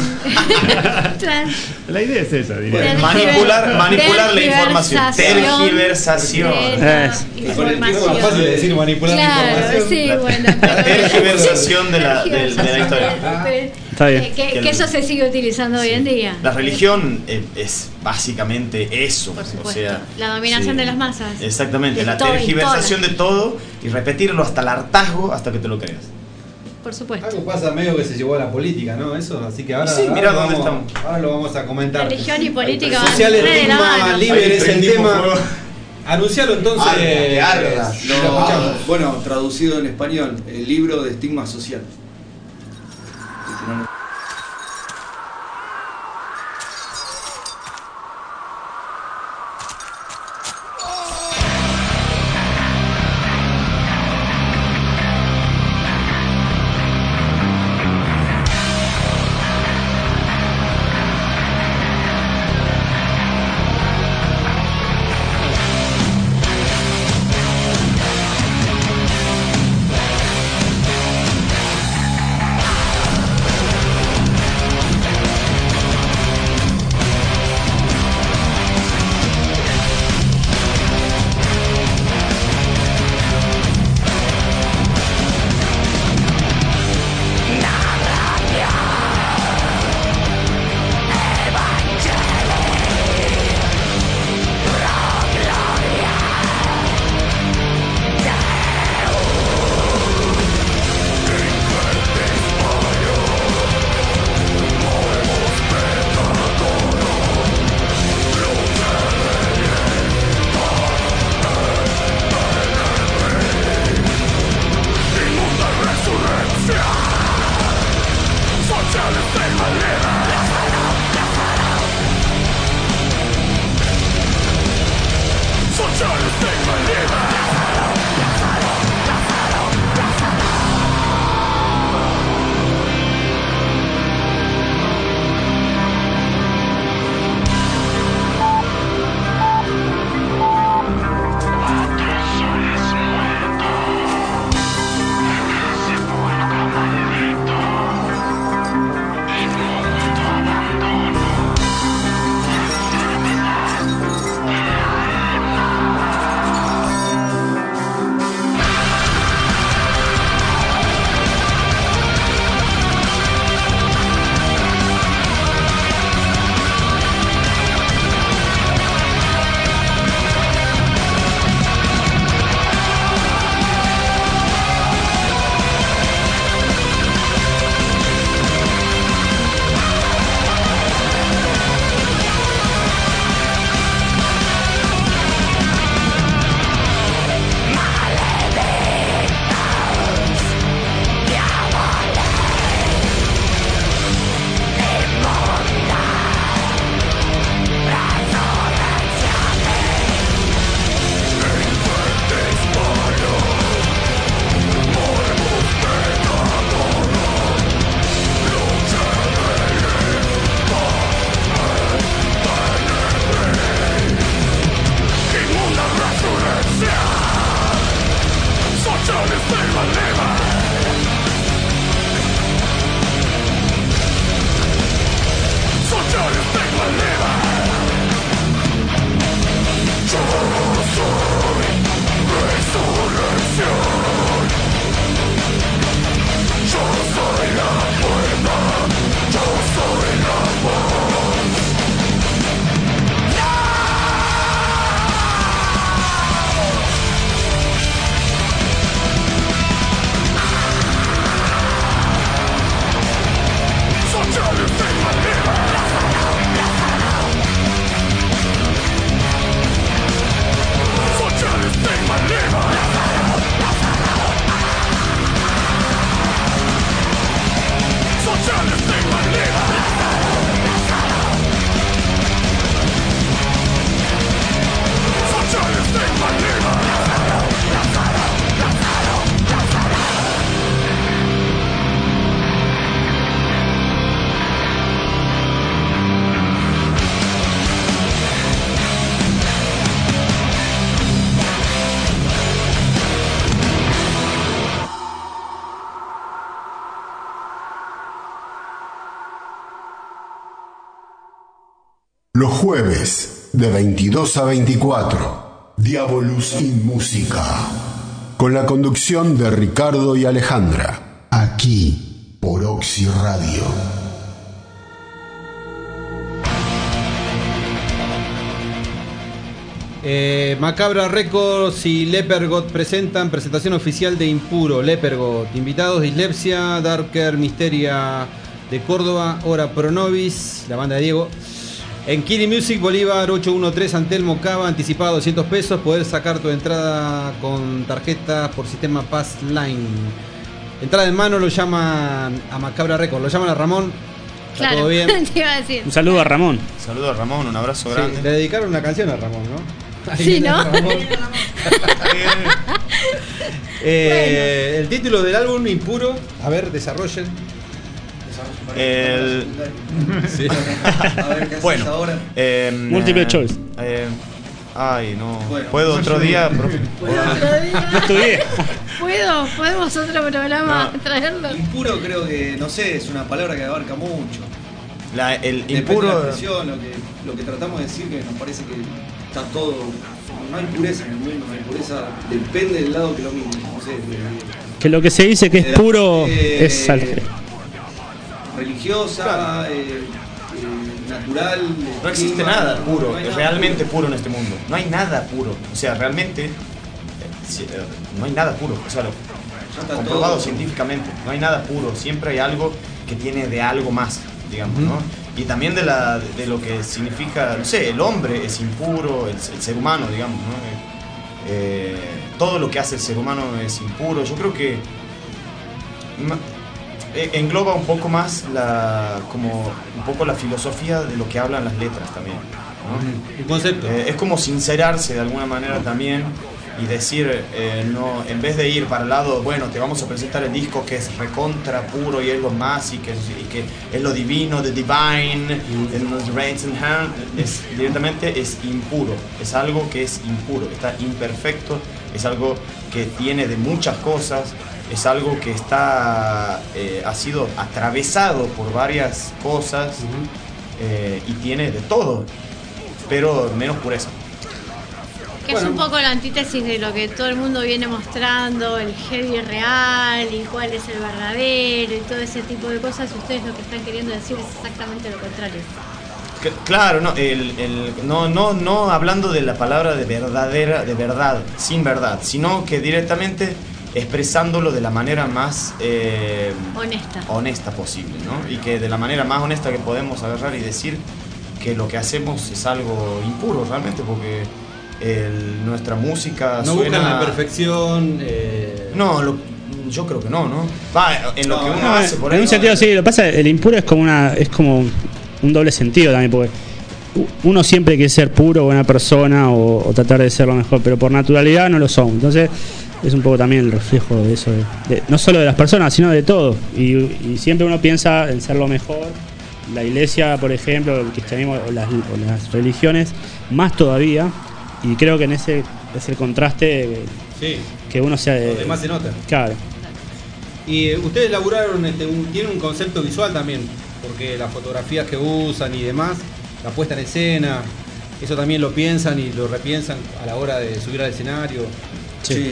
La idea es esa, diría. Manipular la información. Tergiversación. Es más fácil de decir manipular la información. Sí, bueno. La tergiversación de la historia. Está bien. Que eso se sigue utilizando hoy en día. La religión es básicamente eso. Por supuesto. O sea, la dominación de las masas. Exactamente, la tergiversación de todo y repetirlo hasta el hartazgo hasta que te lo creas. Por supuesto. Algo pasa medio que se llevó a la política, ¿no? Eso, así que ahora, mirá ahora, dónde estamos. Ahora lo vamos a comentar. Religión y política van Social re de la Stigma mano. Liber es el tema. Anuncialo entonces. Bueno, traducido en español, el libro de estigma social. Los jueves de 22 a 24, Diabolus in Música. Con la conducción de Ricardo y Alejandra. Aquí, por Oxy Radio. Macabra Records y Lepergot presentan presentación oficial de Impuro. Lepergot, invitados: Dislexia, Darker Misteria de Córdoba, Hora Pro Nobis, la banda de Diego. En Kiri Music, Bolívar 813, Antelmo Cava, anticipado 200 pesos. Poder sacar tu entrada con tarjetas por sistema Pass Line. Entrada en mano, lo llaman a Macabra Records, lo llaman a Ramón. ¿Está Claro, todo bien? te iba a decir. Un saludo a Ramón. Saludo a Ramón, un abrazo Sí, grande. le dedicaron una canción a Ramón, ¿no? Ahí Sí, viene ¿no? Ramón. El título del álbum, Impuro. A ver, desarrollen. Sí. A ver qué haces Bueno, ahora. Multiple choice. Ay, no. Bueno, ¿Puedo otro día, profe? No estudié. ¿Podemos otro programa traerlo? Impuro creo que, no sé, es una palabra que abarca mucho. El Depende de impuro. la expresión, lo que tratamos de decir, que nos parece que está todo. No hay pureza en el mundo, la pureza depende del lado que lo mire. No sé, Que lo que se dice que es puro es al- religiosa, natural. No existe clima, nada puro, no hay nada realmente puro. puro en este mundo. No hay nada puro. O sea, realmente no hay nada puro. O sea, Ya está comprobado todo. científicamente. No hay nada puro. Siempre hay algo que tiene de algo más, digamos, ¿no? Y también de lo que significa, no sé, el hombre es impuro, el ser humano, digamos, ¿no? Todo lo que hace el ser humano es impuro. Yo creo que engloba un poco más como un poco la filosofía de lo que hablan las letras también, ¿no? Un concepto. Es como sincerarse de alguna manera también y decir, no, en vez de ir para el lado, bueno, te vamos a presentar el disco que es recontra puro y es lo más y que es lo divino, the divine, the rains and hand, directamente es impuro, es algo que es impuro, está imperfecto, es algo que tiene de muchas cosas, es algo que ha sido atravesado por varias cosas y tiene de todo, pero menos pureza. Que es un poco la antítesis de lo que todo el mundo viene mostrando, el heavy real y cuál es el verdadero y todo ese tipo de cosas. Y ustedes lo que están queriendo decir es exactamente lo contrario. Claro, no hablando de la palabra de verdad, sin verdad, sino que directamente expresándolo de la manera más honesta posible, ¿no? Y que de la manera más honesta que podemos agarrar y decir que lo que hacemos es algo impuro realmente, porque nuestra música No suena... buscan la perfección. No, yo creo que no. Va, en lo que uno hace por ahí. En un sentido sí, lo que pasa, el impuro es como un doble sentido también, porque uno siempre quiere ser puro, buena persona o tratar de ser lo mejor, pero por naturalidad no lo son. Entonces es un poco también el reflejo de eso, no solo de las personas, sino de todo. Y siempre uno piensa en ser lo mejor. La iglesia, por ejemplo, el cristianismo o las religiones, más todavía. Y creo que en ese es el contraste que uno sea de... Donde más se nota. Claro. Y ustedes elaboraron, tienen un concepto visual también, porque las fotografías que usan y demás, la puesta en escena, eso también lo piensan y lo repiensan a la hora de subir al escenario. Sí.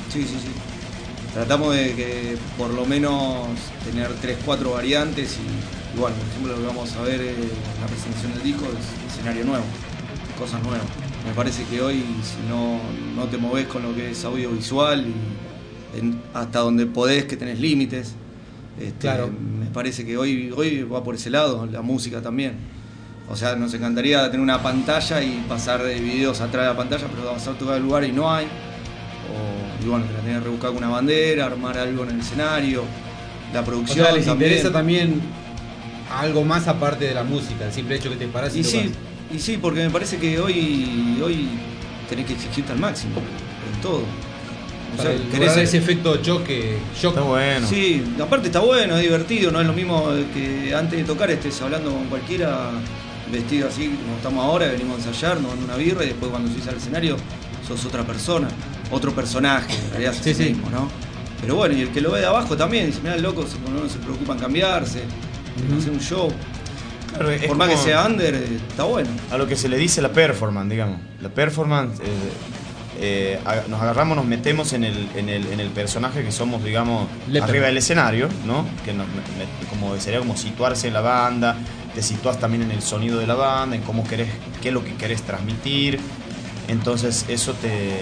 Tratamos de que por lo menos tener 3-4 variantes y bueno, por ejemplo lo que vamos a ver en la presentación del disco es escenario nuevo, cosas nuevas. Me parece que hoy si no te movés con lo que es audiovisual y hasta donde podés, que tenés límites, Claro. me parece que hoy va por ese lado, la música también. O sea, nos encantaría tener una pantalla y pasar videos atrás de la pantalla, pero vas a tocar el lugar y no hay. Y bueno, te la tenés que rebuscar con una bandera, armar algo en el escenario, la O producción sea, les también. interesa también algo más aparte de la música, el simple hecho que te parás y tocas. Y sí, porque me parece que hoy tenés que exigirte al máximo, en todo. O sea, Para lograr ese efecto choque. Está bueno. Sí, aparte está bueno, es divertido, no es lo mismo que antes de tocar estés hablando con cualquiera vestido así como estamos ahora, venimos a ensayar, nos dan una birra y después cuando subís al escenario sos otra persona, otro personaje, en realidad sos el mismo, ¿no? Pero bueno, y el que lo ve de abajo también, dice, mirá, el loco no se preocupa en cambiarse, en hacer un show. Claro, es Por más que como- sea under, está bueno. A lo que se le dice la performance, digamos. La performance, nos agarramos, nos metemos en el personaje que somos, digamos, Letterman. arriba del escenario, ¿no? Que como sería como situarse en la banda, te situás también en el sonido de la banda, en cómo querés, qué es lo que querés transmitir. Entonces eso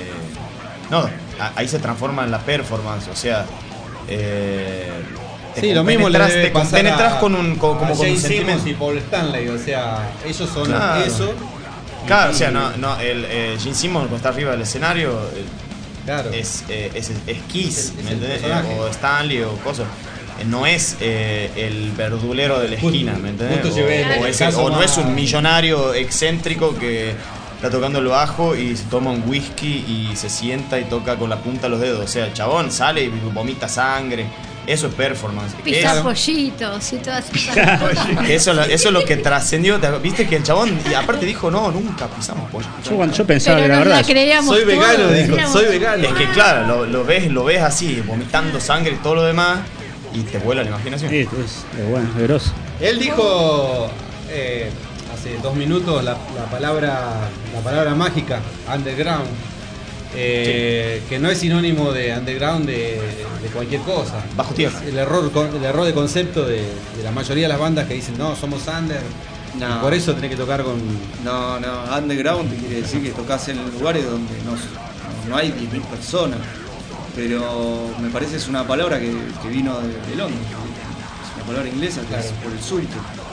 ahí se transforma en la performance, o sea, Sí, lo mismo le debe te pasar compenetras a, con un a Jay Simmons sentimiento. y Paul Stanley, o sea, ellos son Claro. eso. Claro, Y- o sea, Gene Simmons cuando está arriba del escenario Claro. es Kiss, Es ¿me el entendés? personaje. O Stanley o cosas. No es el verdulero de la esquina, ¿me entendés? justo llevé O el es- caso o no es más- un millonario excéntrico que está tocando el bajo y se toma un whisky y se sienta y toca con la punta de los dedos. O sea, el chabón sale y vomita sangre. Eso es performance. Pisar pollitos y todas esas cosas. Eso es lo que trascendió. Viste que el chabón, y aparte dijo, no, nunca pisamos pollo. Yo pensaba Pero que la nos verdad. la creíamos Soy vegano, todos, dijo, decíamos, soy vegano. Es que claro, lo ves así, vomitando sangre y todo lo demás, y te vuela la imaginación. Sí, es bueno, es grosso. Él dijo hace 2 minutos la palabra mágica, underground, que no es sinónimo de underground de cualquier cosa. Bajo tierra. Es el error de concepto de la mayoría de las bandas que dicen, no, somos under, No. y por eso tenés que tocar con... No, underground te quiere decir que tocas en lugares donde no hay 10.000 personas. Pero me parece es una palabra que vino de Londres. Es una palabra inglesa que es por el surto.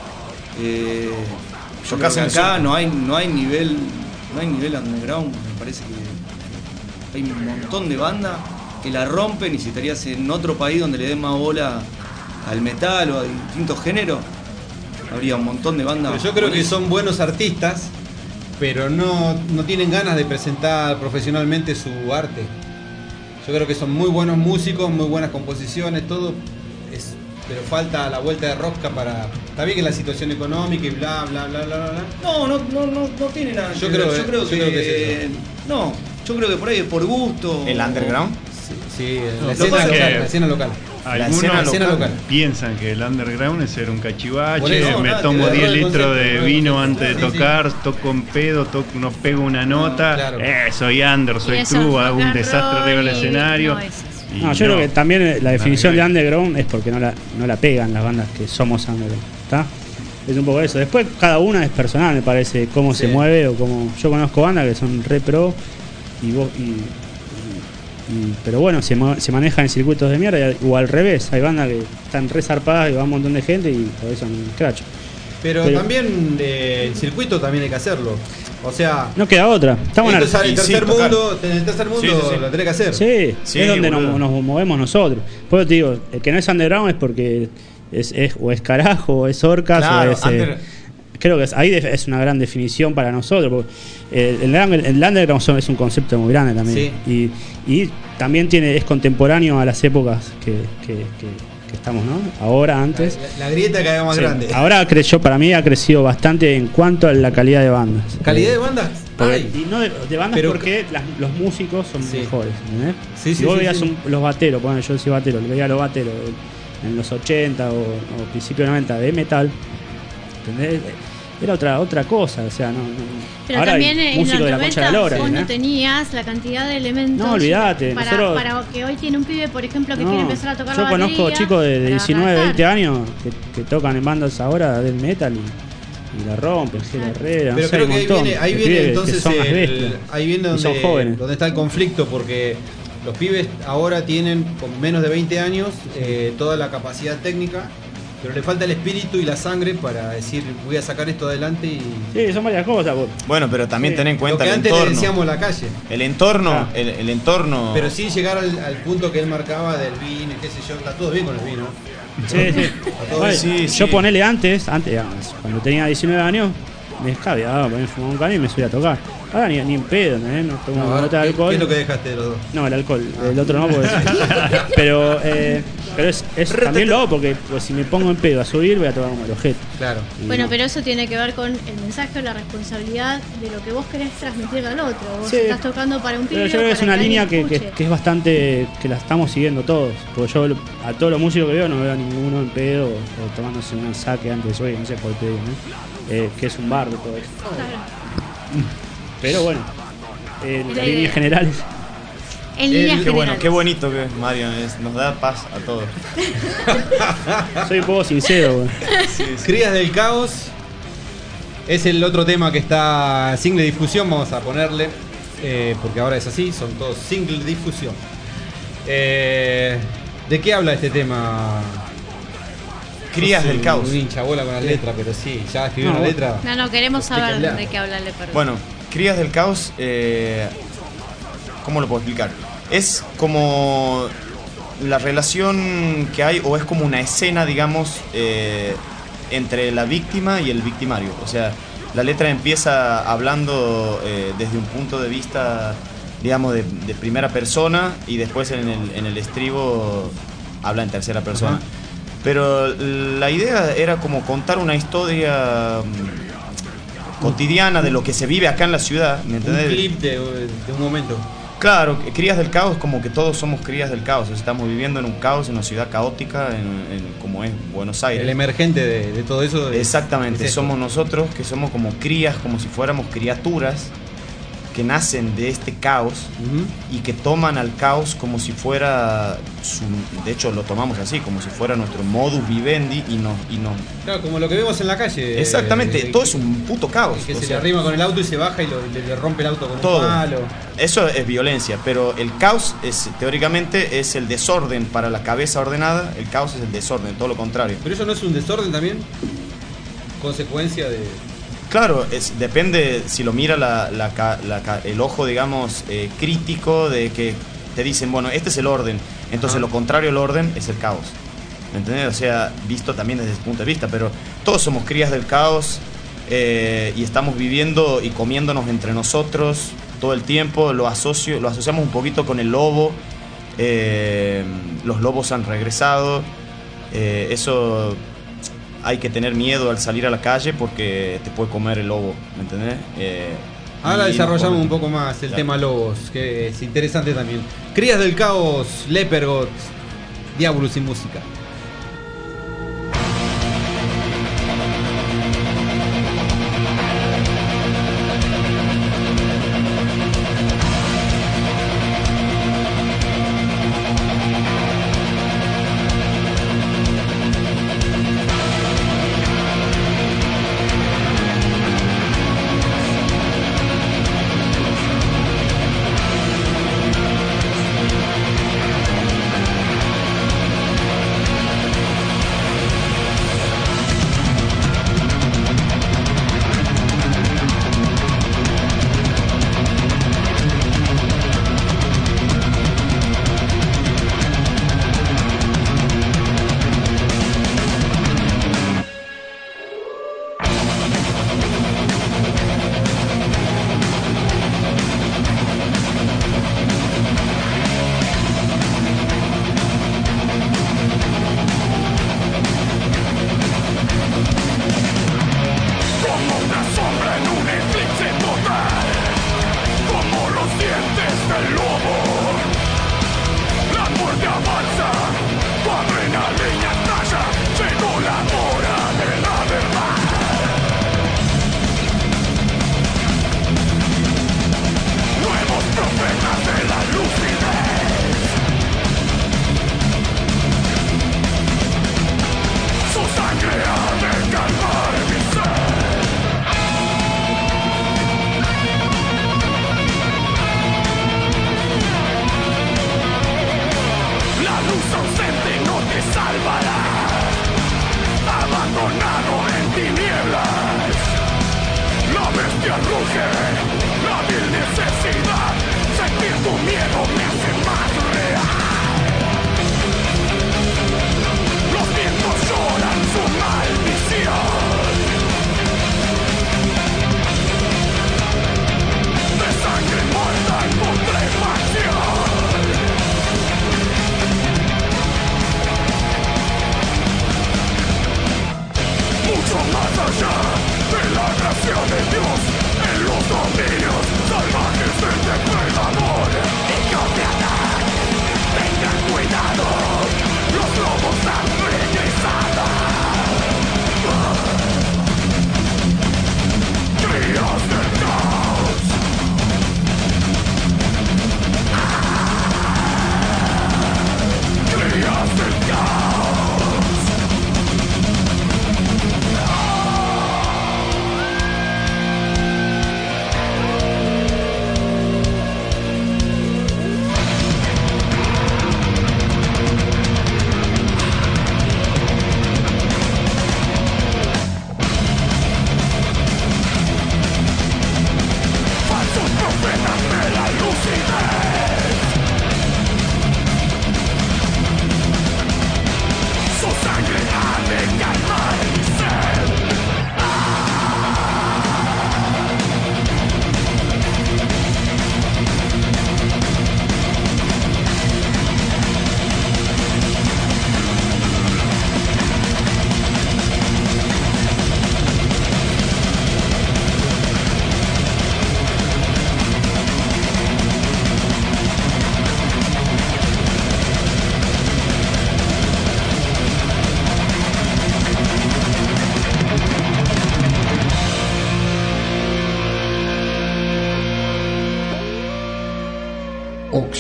Yo creo Tocás que en el acá surto. no hay nivel underground. Me parece que hay un montón de bandas que la rompen, y si estarías en otro país donde le den más bola al metal o a distintos géneros, habría un montón de bandas. Pero yo creo que son buenos artistas, pero no tienen ganas de presentar profesionalmente su arte. Yo creo que son muy buenos músicos, muy buenas composiciones, todo, pero falta la vuelta de rosca para... Está bien que la situación económica y bla, bla, bla, bla, bla. No tiene nada. Yo que ver. creo, yo creo yo creo que es eso. No, yo creo que por ahí es por gusto. ¿El underground? Sí, No, la lo que pasa es que escena local. Algunos La escena local. piensan que el underground es ser un Por cachivache, eso, me nada, tomo te 10 error de litros concepto, de error de vino concepto. antes de Sí, sí. tocar, toco en pedo, no pego una nota, claro. soy under, soy Y eso true, es hago rock un and desastre arriba del roll y escenario. no es eso. Y No, yo creo que también la definición de nivel. underground es porque no la pegan las bandas que somos underground. ¿Está? Es un poco eso. Después cada una es personal, me parece, cómo se mueve o cómo. Yo conozco bandas que son re pro pero bueno, se manejan en circuitos de mierda, o al revés, hay bandas que están re zarpadas y va un montón de gente y por eso son scratch. Pero también el circuito también hay que hacerlo. O sea, No queda otra. Estamos en esto es el tercer tocar. mundo, en el tercer mundo Sí, sí, sí. lo tenés que hacer. Sí, Sí, es donde boludo. nos movemos nosotros. Por eso te digo, el que no es underground es porque o es carajo, o es orcas, Claro, o es. under- Creo que ahí es una gran definición para nosotros. Porque el underground es un concepto muy grande también. Y también es contemporáneo a las épocas que estamos, ¿no? Ahora, antes. La grieta cada vez más Sí. grande. Ahora para mí ha crecido bastante en cuanto a la calidad de bandas. ¿Calidad de bandas? Porque- Hay. y no de bandas Pero- porque los músicos son Sí. mejores, ¿entendés? Sí, si sí, vos sí, veías sí. los bateros, bueno, yo soy batero, veía los bateros en los 80 o principios de 90 de metal, ¿entendés? Era otra cosa, o sea, no. Pero ahora también hay en los músicos de la concha de la 90 lora, vos no ¿entendés? tenías la cantidad de elementos No, olvidate, para nosotros- que hoy tiene un pibe, por ejemplo, que No, quiere empezar a tocar yo la conozco batería chicos de para 19, cantar. 20 años que tocan en bandas ahora del metal y la rompen, Gil Herrera, no Pero sé, creo un que ahí montón viene, ahí de viene pibes que entonces son las bestias. ahí viene Y son donde, jóvenes. donde está el conflicto, porque los pibes ahora tienen con menos de 20 años toda la capacidad técnica, pero le falta el espíritu y la sangre para decir voy a sacar esto adelante y Sí, son varias cosas. Bueno, pero también Sí. ten en lo cuenta que el antes le entorno. decíamos la calle. El entorno, Ah. el entorno. Pero sin llegar al punto que él marcaba del vino, qué sé yo, está todo bien con el vino. Sí, sí. Está todo Bueno, bien. yo ponele antes, cuando tenía 19 años, me escabiaba, me fumaba un caño y me subía a tocar. Ahora ni en pedo, ¿no? No tomo No, una ahora, gota de ¿qué alcohol. es lo que dejaste de los dos? No, el alcohol. El otro no, porque pero Pero es también lo hago porque pues, si me pongo en pedo a subir, voy a tocar como el ojete. Claro. Bueno, pero eso tiene que ver con el mensaje o la responsabilidad de lo que vos querés transmitirle al otro. Vos Sí. estás tocando para un pibe. Pero yo creo que es una línea que es bastante. Que la estamos siguiendo todos. Porque yo a todos los músicos que veo no veo a ninguno en pedo o tomándose un saque antes de subir, no sé por qué, ¿no? Que es un bar de todo eso. Pero bueno, en La líneas idea. generales. En líneas Qué bueno, generales. qué bonito que es Mario, nos da paz a todos. Soy un poco sincero, güey. Crías del Caos es el otro tema que está single difusión, vamos a ponerle, porque ahora es así, son todos single difusión. ¿De qué habla este tema? Crías Sos del Caos. Un hincha bola con las letras, pero sí, ya escribió No, una letra. No, queremos ¿De qué saber hablar? de qué hablarle, perdón. Bueno, Crías del Caos, ¿cómo lo puedo explicar? Es como la relación que hay, o es como una escena, digamos, entre la víctima y el victimario. O sea, la letra empieza hablando desde un punto de vista, digamos, de primera persona, y después en el estribo habla en tercera persona. Ajá. Pero la idea era como contar una historia cotidiana de lo que se vive acá en la ciudad, ¿me Un entendés? clip de un momento. Claro, crías del caos, como que todos somos crías del caos. Estamos viviendo en un caos, en una ciudad caótica, como es Buenos Aires. El emergente de todo eso. Exactamente, es esto. somos nosotros que somos como crías, como si fuéramos criaturas que nacen de este caos y que toman al caos como si fuera de hecho lo tomamos así, como si fuera nuestro modus vivendi y nos Claro, como lo que vemos en la calle. exactamente, todo es un puto caos. Que o se sea, le arrima con el auto y se baja y le rompe el auto con todo. un palo. Eso es violencia, pero el caos teóricamente es el desorden para la cabeza ordenada, el caos es el desorden, todo lo contrario. Pero eso no es un desorden también. Consecuencia de. Claro, depende si lo mira el ojo, digamos, crítico, de que te dicen, bueno, este es el orden, entonces lo contrario al orden es el caos. ¿Me entendés? O sea, visto también desde ese punto de vista, pero todos somos crías del caos y estamos viviendo y comiéndonos entre nosotros todo el tiempo. Lo asociamos un poquito con el lobo. Los lobos han regresado. Eso... Hay que tener miedo al salir a la calle porque te puede comer el lobo, ¿me entendés? Ahora y desarrollamos nos un poco más el Claro. tema lobos, que es interesante también. Crías del Caos, Lepergot, Diabolus y música. Como una sombra en un eclipse total, como los dientes del lobo. La muerte avanza, tu adrenalina estalla, llegó la hora de la verdad. Nuevos profetas de la lucidez. Su sangre ha de calmar mi ser. La luz ausente no te salvará, abandonado en tinieblas. La bestia ruge, la vil necesidad, sentir tu miedo me hace más real. Los vientos lloran su maldición. De sangre muerta en putrefacción.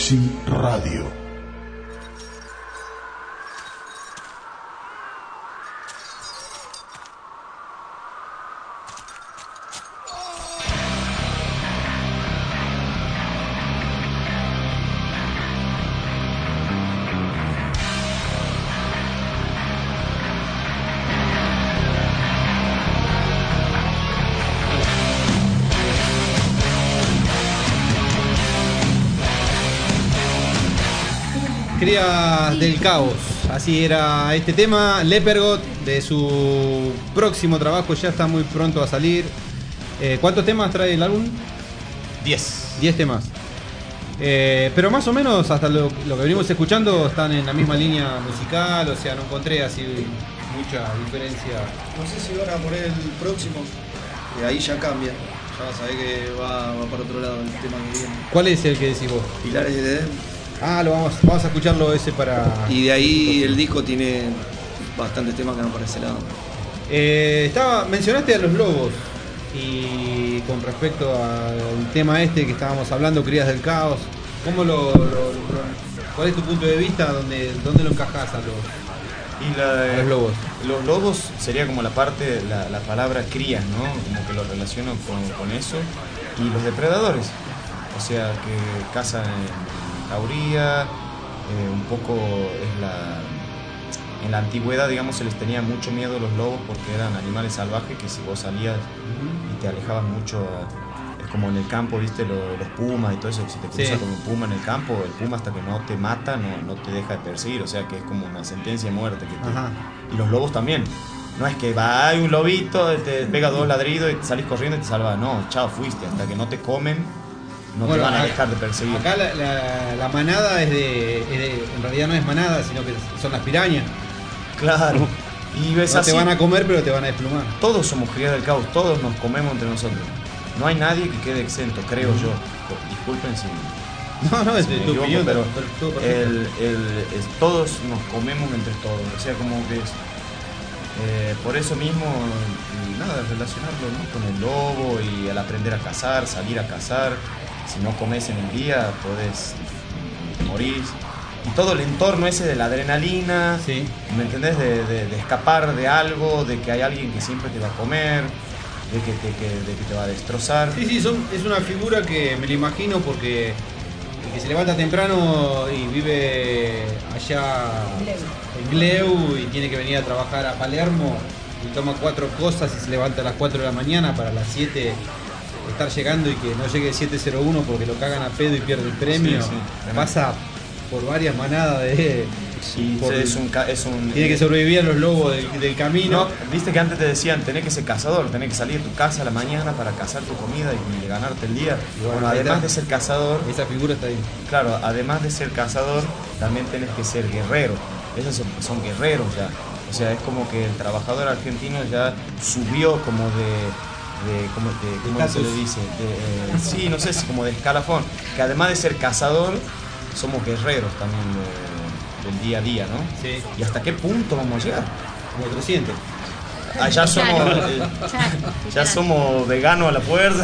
Roxy Radio. Crías del Caos, así era este tema. Lepergot, de su próximo trabajo, ya está muy pronto a salir. ¿Cuántos temas trae el álbum? 10. 10 temas. Pero más o menos hasta lo que venimos escuchando están en la misma línea musical, o sea, no encontré así mucha diferencia. No sé si van a poner el próximo, ahí ya cambia. Ya vas a ver que va para otro lado el tema que viene. ¿Cuál es el que decís vos? Pilares de Edén. Ah, vamos a escucharlo ese para... Y de ahí el disco tiene bastantes temas que van para ese lado. Mencionaste a Los Lobos, y con respecto al tema este que estábamos hablando, Crías del Caos, ¿cómo cuál es tu punto de vista? ¿Dónde lo encajás a los lobos? Los lobos sería como la parte, la palabra crías, ¿no? Como que lo relaciono con eso. Y los depredadores, o sea, que cazan en jauría, un poco en la antigüedad, digamos, se les tenía mucho miedo a los lobos porque eran animales salvajes que si vos salías y te alejabas mucho, es como en el campo, viste, los pumas y todo eso, si te cruzas con un puma en el campo, el puma hasta que no te mata no te deja de perseguir, o sea que es como una sentencia de muerte y los lobos también. No es que hay un lobito, te pega 2 ladridos y te salís corriendo y te salva, no, chao, fuiste, hasta que no te comen. No te van a dejar de perseguir. Acá la manada en realidad no es manada, sino que son las pirañas. Claro. Y ves no así, te van a comer, pero te van a desplumar. Todos somos crías del caos, todos nos comemos entre nosotros. No hay nadie que quede exento, creo yo. Disculpen si... No, es tu opinión, pero todos nos comemos entre todos. O sea, como que por eso mismo, nada, relacionarlo, ¿no?, con el lobo y al aprender a cazar, salir a cazar. Si no comes en el día, podés morir. Y todo el entorno ese de la adrenalina, ¿me entendés? De escapar de algo, de que hay alguien que siempre te va a comer, de que te va a destrozar. Sí, es una figura que me la imagino porque el que se levanta temprano y vive allá en Gleu y tiene que venir a trabajar a Palermo y toma 4 cosas y se levanta a las 4 de la mañana para las 7 estar llegando y que no llegue 701 porque lo cagan a pedo y pierde el premio. Pasa por varias manadas de... tiene que sobrevivir a los lobos del camino. No, viste que antes te decían, tenés que ser cazador, tenés que salir de tu casa a la mañana para cazar tu comida y ganarte el día. Bueno, además de ser cazador... Esa figura está ahí. Claro, además de ser cazador, también tenés que ser guerrero. Esos son guerreros ya. O sea, es como que el trabajador argentino ya subió como ¿cómo se le dice? Sí, no sé, es como de escalafón. Que además de ser cazador, somos guerreros también del día a día, ¿no? Sí. ¿Y hasta qué punto vamos a llegar? Como 300. Allá somos, ya somos veganos a la fuerza.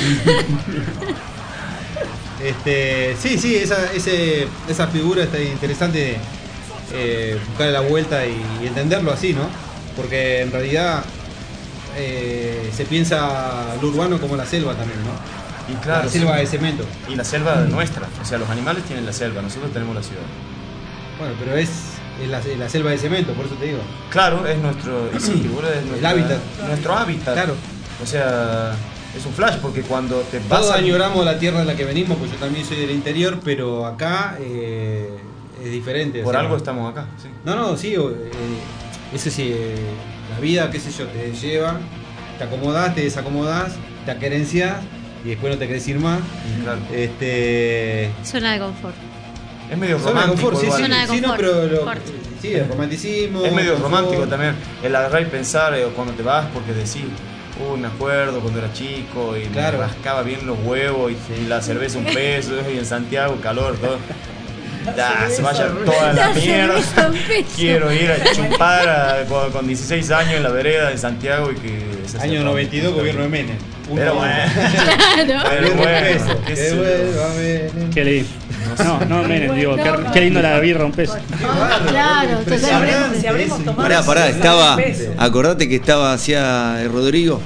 Sí, esa figura está interesante, buscar la vuelta y entenderlo así, ¿no? Porque en realidad se piensa lo urbano como la selva también, ¿no? Y claro, la selva de cemento. Y la selva nuestra, o sea, los animales tienen la selva, nosotros tenemos la ciudad. Bueno, pero es la selva de cemento, por eso te digo. Claro, es nuestro, el hábitat. Nuestro hábitat. Claro. O sea, es un flash porque cuando te vas... Todos añoramos la tierra de la que venimos, pues yo también soy del interior, pero acá es diferente. Por algo estamos acá, sí. No, sí, eso sí, la vida, qué sé yo, te lleva, te acomodás, te desacomodás, te acerenciás y después no te querés ir más. Claro. Zona de confort. Es medio romántico. Sí, zona de confort. no, pero sí, el romanticismo. Es medio confort. romántico también. El agarrar y pensar cuando te vas, porque decís, me acuerdo cuando era chico y me rascaba bien los huevos y la cerveza $1 y en Santiago calor, todo. Se vaya toda la mierda. Quiero ir a chupar con 16 años en la vereda de Santiago y que... Año 92, gobierno de Menem. Pero bueno. Claro. Pero bueno. Qué lindo. No No, Menem, digo, qué lindo la birra, un peso. Claro, Si habremos tomado. Pará, estaba. Acordate que estaba hacia Rodrigo.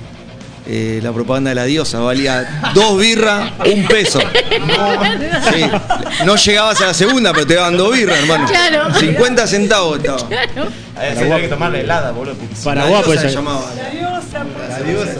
La propaganda de la diosa valía 2 birras, 1 peso. Sí, no llegabas a la segunda, pero te daban 2 birras, hermano. Claro. 50 centavos estaba. Claro. Ahí se tiene que tomar la helada, boludo. Paraguay, pues. Se llamaba. La diosa.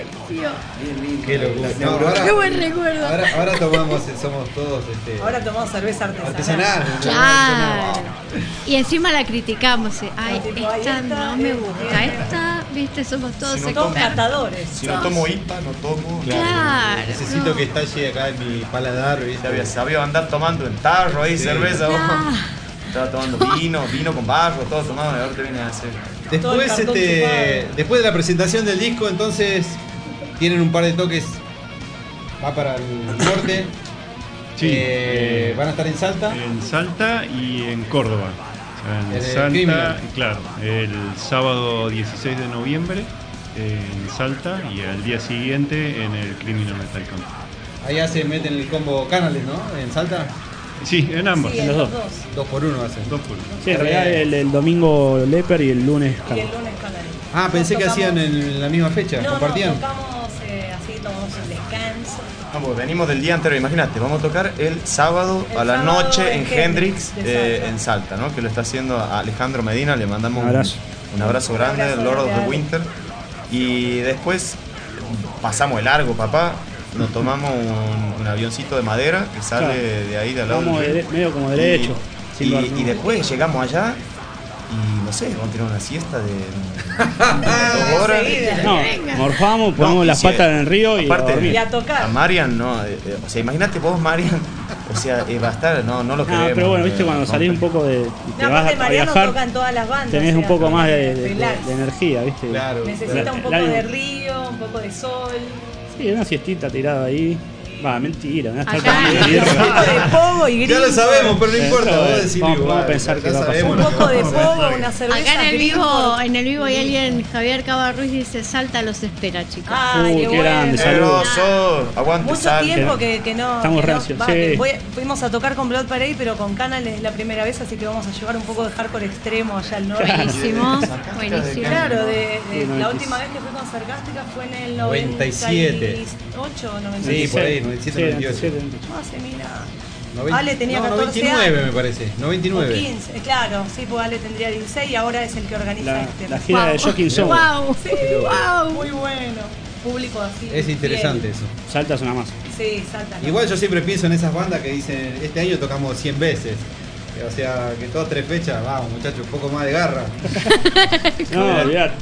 Qué locura. No, ahora, Qué buen recuerdo. ahora tomamos, somos todos Ahora tomamos cerveza artesanal. artesanal. Claro. Y encima la criticamos. Ay, Tipo, ahí esta está, no me gusta. Esta, viste, somos todos Si no Son expertos. catadores. Si no tomo IPA, no tomo. Claro. Necesito no. que estalle acá en mi paladar, ¿viste? Sabía andar tomando en tarro ahí, Sí. cerveza. vos. Ah. Estaba tomando vino con barro, todo tomado, y ahora te viene a hacer. Todo el Después, cartón después de la presentación del disco, entonces tienen un par de toques. Va para el norte. Sí. Van a estar en Salta. En Salta y en Córdoba. O sea, en El Salta, Criminal. claro, el sábado 16 de noviembre en Salta y al día siguiente en el Criminal Metal Camp. Allá se meten el combo Canales, ¿no? En Salta. Sí, en ambos. Sí, En los dos. 2 por 1 hacen. 2 por 1. Sí, en realidad el domingo Leper y el lunes Y el Canal. lunes Canales. Ah, pensé que hacían en la misma fecha, No, compartían. tocamos así, tomamos un descanso. Vamos, venimos del día anterior, imagínate, vamos a tocar el sábado El a la sábado noche en en Hendrix, de Salta. en Salta, ¿no? Que lo está haciendo a Alejandro Medina, le mandamos Un abrazo. un abrazo grande, Un abrazo Lord of grande, the Winter. Y después pasamos el largo, papá, nos tomamos un avioncito de madera que sale Claro. de ahí de al lado. Vamos del río. medio como derecho. sin Y lugar común. después llegamos allá y no sé, vamos a tirar una siesta de 2 horas. No, morfamos, ponemos No, y las si- patas en el río y a aparte, dormir. Y a tocar. A Marian, no. O sea, imagínate vos, Marian. O sea, va a estar, no lo Ah, queremos. pero bueno, viste, cuando salís un poco de. y te No, vas aparte a Mariano viajar, toca en todas las bandas. tenés o un sea, poco más de relax. energía, viste. Claro. Necesita un poco El ánimo- de río, un poco de sol. Sí, una siestita tirada ahí. Va, mentira, una Acá. siestita Un poco de pogo y gringo. Ya lo sabemos, pero no importa, vos decís vamos igual. a pensar ya que va a pasar. sabemos Un lo que poco va a de pasar. pogo, una cerveza. Acá en el gringo. vivo hay alguien, Javier Cava Ruiz dice, Salta los espera, chicos. Ay, Uy, qué qué grande, bueno. saludos. Hermoso, aguante Mucho sal. tiempo que no. Estamos que no rancios, va, sí. que fuimos a tocar con Blood Parade, pero con Canal es la primera vez, así que vamos a llevar un poco de hardcore extremo allá al norte. Buenísimo, buenísimo. Claro, Sí, la 96. última vez que fui con Sarcástica fue en el 97. 98 o 97. Sí, por ahí, 97, Sí, 98. 97. No hace mil nada. Noven- Ale tenía no, 14 99 años. me parece. O 99. 15, claro, sí, pues Ale tendría 16 y ahora es el que organiza este. La gira de Shocking Song. Wow, Sí, wow. muy bueno. Público así. Es interesante eso. Salta es una masa. Sí, salta. Igual yo siempre pienso en esas bandas que dicen, este año tocamos 100 veces. O sea, que todas 3 fechas, vamos muchachos, un poco más de garra. No, olvidate.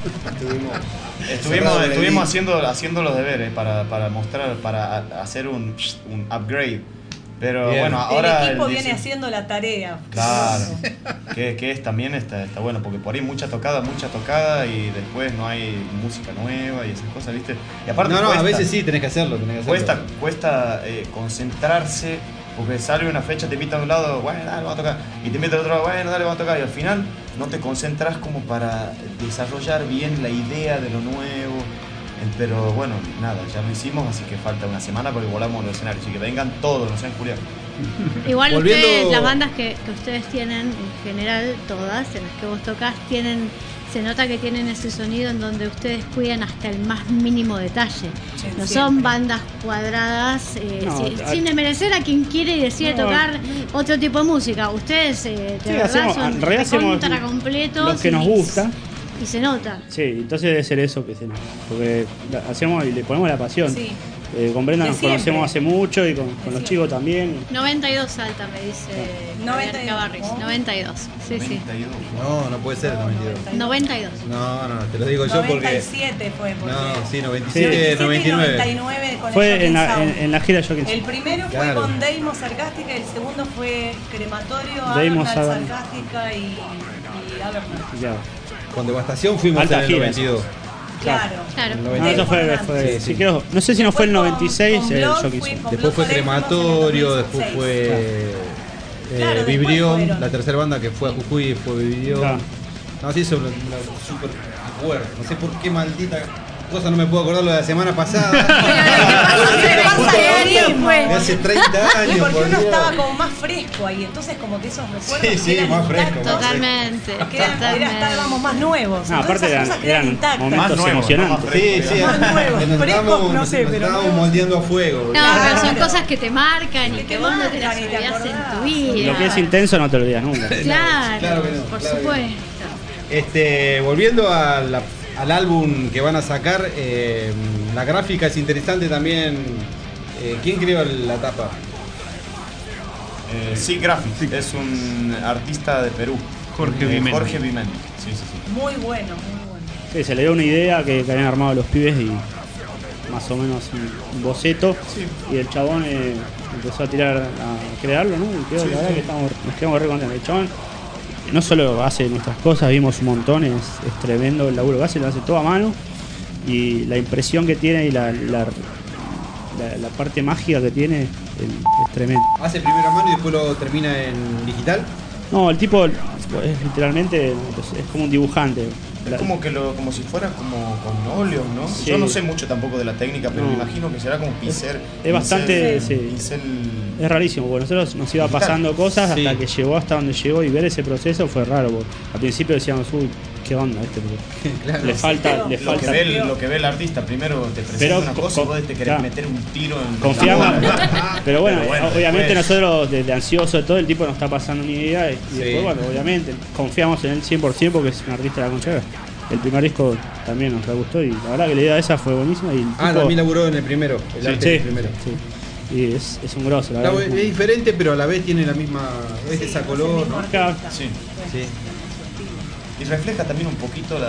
Estuvimos haciendo los deberes para mostrar, para hacer un upgrade. Pero Bien. bueno, ahora. el equipo el viene 10 haciendo la tarea. Claro, que es también está bueno, porque por ahí mucha tocada y después no hay música nueva y esas cosas, ¿viste? Y aparte No, a cuesta- veces sí tenés que hacerlo. Cuesta concentrarse, porque sale una fecha, te invitan a un lado, bueno, dale, vamos a tocar, y te invitan a otro lado, bueno, dale, vamos a tocar, y al final no te concentras como para desarrollar bien la idea de lo nuevo. Pero bueno, nada, ya lo hicimos, así que falta una semana porque volamos los escenarios, así que vengan todos, no sean culiados. Igual Volviendo- ustedes, las bandas que ustedes tienen, en general, todas, en las que vos tocas, se nota que tienen ese sonido en donde ustedes cuidan hasta el más mínimo detalle. No son bandas cuadradas, No, sin desmerecer a quien quiere y decide No, tocar otro tipo de música. Ustedes, de Sí, verdad, hacemos- son en realidad hacemos recontra completos. lo que nos gusta. Y se nota. Sí, entonces debe ser eso que se nos. Porque hacemos y le ponemos la pasión. Sí. Con Brenda De nos siempre. conocemos hace mucho y con los siempre. chicos también. 92 Salta, me dice 92, Javier Cabarris. ¿no? 92. Sí, sí. 92. No puede ser el 92. 92. No, te lo digo yo porque. 97 fue. Porque No, sí, Sí. 97, 97 y 99. 99 con Fue el en la, Shocking Sound. en la gira Shocking El Sound. primero fue Claro. con Deimos Sarcástica, el segundo fue Crematorio, Deimos Avernal Avernal. Sarcástica y Avernal. Ya. Con Devastación fuimos Alta en el gira. 92. Claro. Claro. En el No, 92. eso fue Sí, sí. creo, no sé si no fue el 96 con el Blood Shocking fui- Sound. con Después fue Blood fuimos en el Crematorio, después 2016. fue Claro, después Vibrión, fueron. la tercera banda que fue a Jujuy fue Vibrión. Claro. No, sí, eso super acuerdo. No sé por qué maldita cosa no me puedo acordar lo de la semana pasada. De hace 30 años. Y porque por uno Dios. estaba como más fresco ahí, entonces como que esos recuerdos Sí, quedan más fresco, intactos. Totalmente. Estábamos más nuevos. No, entonces aparte esas cosas quedan intactas. momentos emocionantes. Sí, sí. Más nuevos, Nos frescos, estábamos- no sé, nos pero estábamos nuevos. moldeando a fuego. No, pero son cosas que te marcan y que vos no te las marcan y te olvidás en acordás. tu vida. Lo que es intenso no te olvidas nunca. Claro, Claro que no, por claro que no. supuesto. Volviendo al álbum que van a sacar, la gráfica es interesante también. ¿Quién creó la tapa? Sí, Graphic. Es un artista de Perú. Jorge Vimendi. Jorge Vimendi. Sí, sí, sí. Muy bueno, muy bueno. Sí, se le dio una idea que habían armado los pibes y más o menos un boceto. Y el chabón empezó a tirar, a crearlo, ¿no? Y creo, Sí, la verdad sí. que nos quedamos re contentos. El chabón no solo hace nuestras cosas, vimos un montón, es tremendo el laburo que hace, lo hace todo a mano. Y la impresión que tiene y la parte mágica que tiene es tremendo. Hace primero a mano y después lo termina en digital. No, el tipo es literalmente es como un dibujante. Es como que como si fuera como con óleos, ¿no? Sí. Yo no sé mucho tampoco de la técnica, pero No. me imagino que será como pincel. Es bastante. sí. pincel. Es rarísimo, porque nosotros nos iba Digital. pasando cosas Sí. hasta que llegó hasta donde llegó y ver ese proceso fue raro. Porque al principio decíamos, uy, qué onda este. Claro. Le falta. Lo que ve el artista primero te presenta Pero una cosa y vos te querés claro. meter un tiro en Confiamos. la Pero bueno, obviamente después- nosotros desde ansioso todo el tipo nos está pasando una idea y después, bueno, obviamente confiamos en él 100% porque es un artista de la concha. El primer disco también nos re gustó y la verdad que la idea esa fue buenísima. Y el tipo, También laburó en el primero. El arte sí, del primero. sí. Y es un grosso, la Claro, verdad. es diferente, pero a la vez tiene la misma. Es esa color, ¿no? Claro. Sí. Sí. Y refleja también un poquito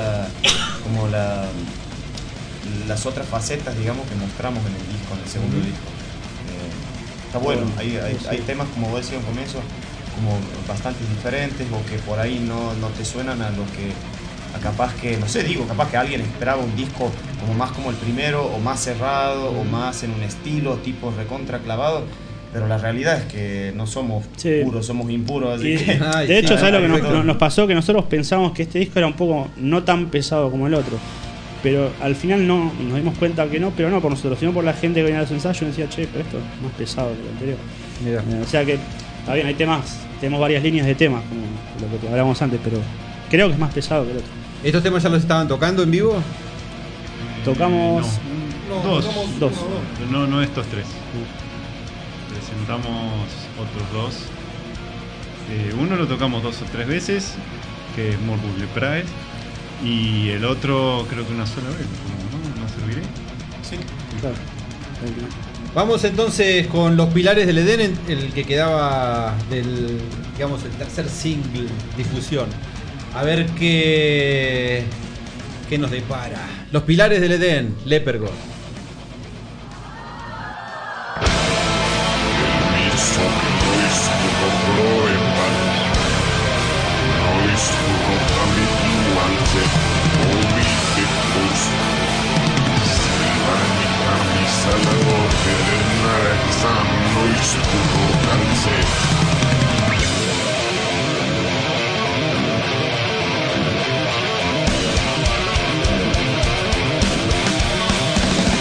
las otras facetas, digamos, que mostramos en el disco, en el segundo disco. Está bueno, hay temas, como vos decías al comienzo, como bastante diferentes o que por ahí no te suenan a lo que capaz que, no sé, capaz que alguien esperaba un disco como más como el primero o más cerrado o más en un estilo tipo recontra clavado. Pero la realidad es que no somos puros, somos impuros. Así Y, que, de hecho, ¿sabes lo que nos pasó? Que nosotros pensamos que este disco era un poco no tan pesado como el otro. Pero al final no, nos dimos cuenta que no, pero no por nosotros, sino por la gente que venía a los ensayos y decía, che, pero esto es más pesado que el anterior. O sea que, está bien, hay temas, tenemos varias líneas de temas, como lo que hablábamos antes, pero creo que es más pesado que el otro. ¿Estos temas ya los estaban tocando en vivo? Tocamos Dos. No estos tres. Presentamos otros dos. Uno lo tocamos 2 o 3 veces, que es Morbus Prague, y el otro creo que una sola vez, ¿no? ¿No serviré? Sí. Claro. Vamos entonces con Los Pilares del Edén, el que quedaba del, digamos, el tercer single difusión. A ver qué nos depara. Los Pilares del Edén, Lepergod. Thank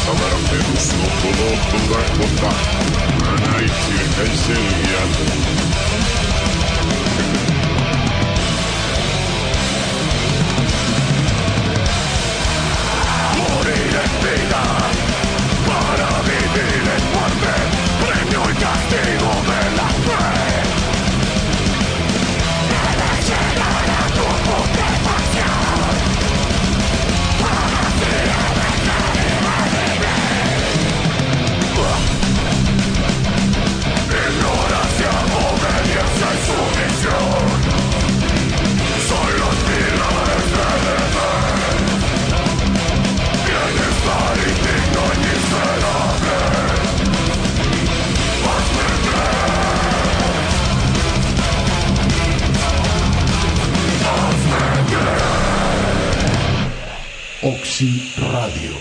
Tavaranperus loppuda mutta mä näin siltä selviän. Moriré vida para vivir en muerte, premio y castigo de la fe. Debes llegar a tu putrefacción para así evitar ignorancia, obediencia y sumisión son los pilares del deber. Bienestar indigno y miserable, hazme creer, hazme creer. Oxy Radio.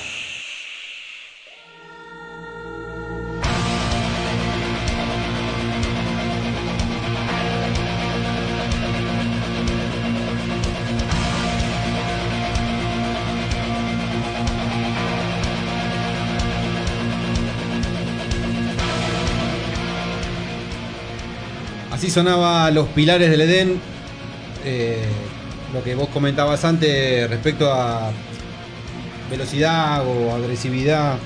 Así sonaba Los Pilares del Edén. Lo que vos comentabas antes respecto a velocidad o agresividad.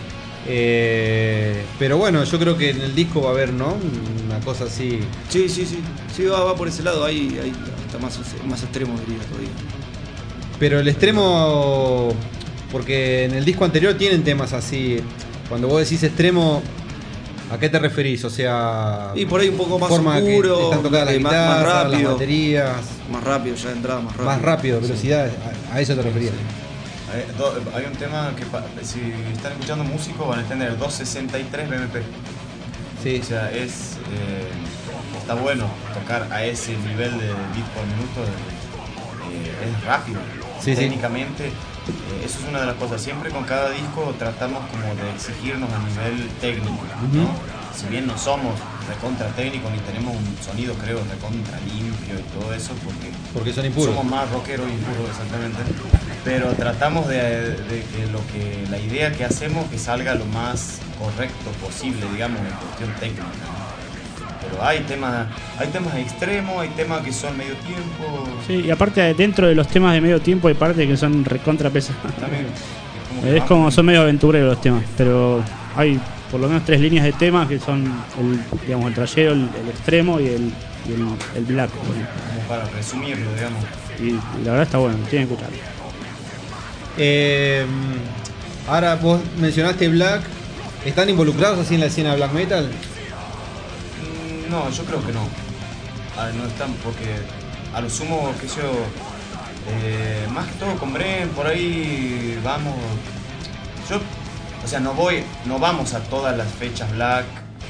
Pero bueno, yo creo que en el disco va a haber, ¿no? Una cosa así. Sí, va por ese lado, ahí está más extremo, diría todavía. Pero el extremo, porque en el disco anterior tienen temas así. Cuando vos decís extremo, ¿a qué te referís? O sea, y por ahí un poco más forma oscuro, que están tocadas las guitarras, más rápido, las baterías. Más rápido, ya de entrada, más rápido. Más rápido, velocidad, a eso te referías. Hay un tema que si están escuchando músicos van a entender, 263 BPM. Sí. O sea, está bueno tocar a ese nivel de beat por minuto, es rápido. Sí, técnicamente, eso es una de las cosas. Siempre con cada disco tratamos como de exigirnos a nivel técnico, ¿no? Si bien no somos recontra técnicos ni tenemos un sonido, creo, recontra limpio y todo eso, porque son impuros. Somos más rockeros y impuros, exactamente. Pero tratamos de que la idea que hacemos que salga lo más correcto posible, digamos, en cuestión técnica. Pero hay temas extremos, hay temas que son medio tiempo. Sí, y aparte dentro de los temas de medio tiempo hay partes que son recontra pesadas. Es como son medio aventureros los temas, pero hay por lo menos 3 líneas de temas que son el trayero, el extremo y el black. Como para resumirlo, digamos. Y la verdad está bueno, tienen que escucharlo. Ahora vos mencionaste black, ¿están involucrados así en la escena black metal? No, yo creo que no. No están porque a lo sumo, qué sé yo, más que todo con Bren, por ahí vamos. No vamos a todas las fechas black.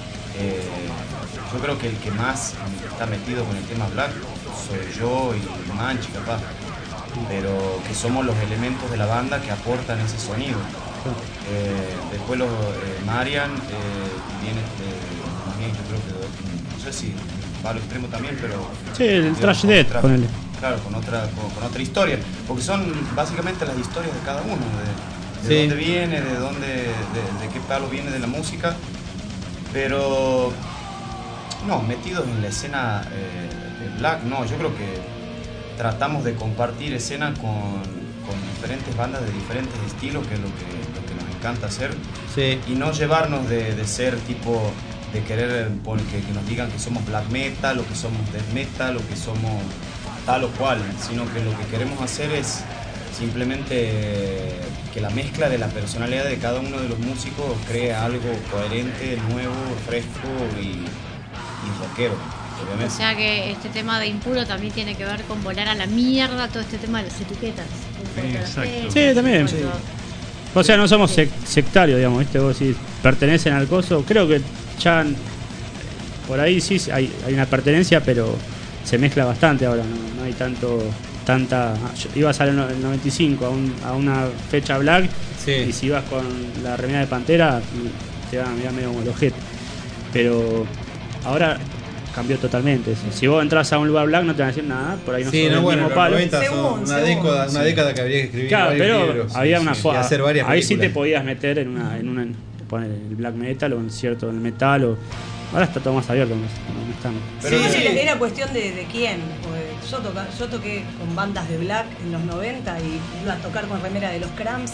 Yo creo que el que más está metido con el tema black soy yo y Manchi, capaz. Pero que somos los elementos de la banda que aportan ese sonido. Después Marian viene también, yo creo que no sé si va al extremo también, pero sí, el Trash Death con él. Claro, con otra historia, porque son básicamente las historias de cada uno, de dónde viene, de qué palo viene de la música, pero no, metidos en la escena de black, no, yo creo que tratamos de compartir escena con diferentes bandas de diferentes estilos, que es lo que nos encanta hacer, y no llevarnos de ser tipo de querer que nos digan que somos black metal o que somos death metal o que somos tal o cual, sino que lo que queremos hacer es simplemente que la mezcla de la personalidad de cada uno de los músicos crea algo coherente, nuevo, fresco y rockero, obviamente. O sea que este tema de impuro también tiene que ver con volar a la mierda todo este tema de las etiquetas. Exacto. Sí, también. Sí. O sea, no somos sectarios, digamos, ¿viste? Vos decís, pertenecen al coso. Creo que ya por ahí sí hay una pertenencia, pero se mezcla bastante ahora, no hay tanta. Ibas al 95 a una fecha black, y si ibas con la remera de Pantera te van a mirar medio como el ojete. Pero ahora cambió totalmente eso. Si vos entras a un lugar black no te van a decir nada, por ahí no Sí, sos no, del bueno, mismo los palo. 90 son una década que habría que escribir Claro, varios pero libros, había sí, una sí, y forma. hacer varias Ahí sí te películas. podías meter en una poner el black metal o en cierto el metal o ahora está todo más abierto, no están. Sí, era cuestión de quién. Porque yo toqué con bandas de black en los 90 y iba a tocar con remera de los Cramps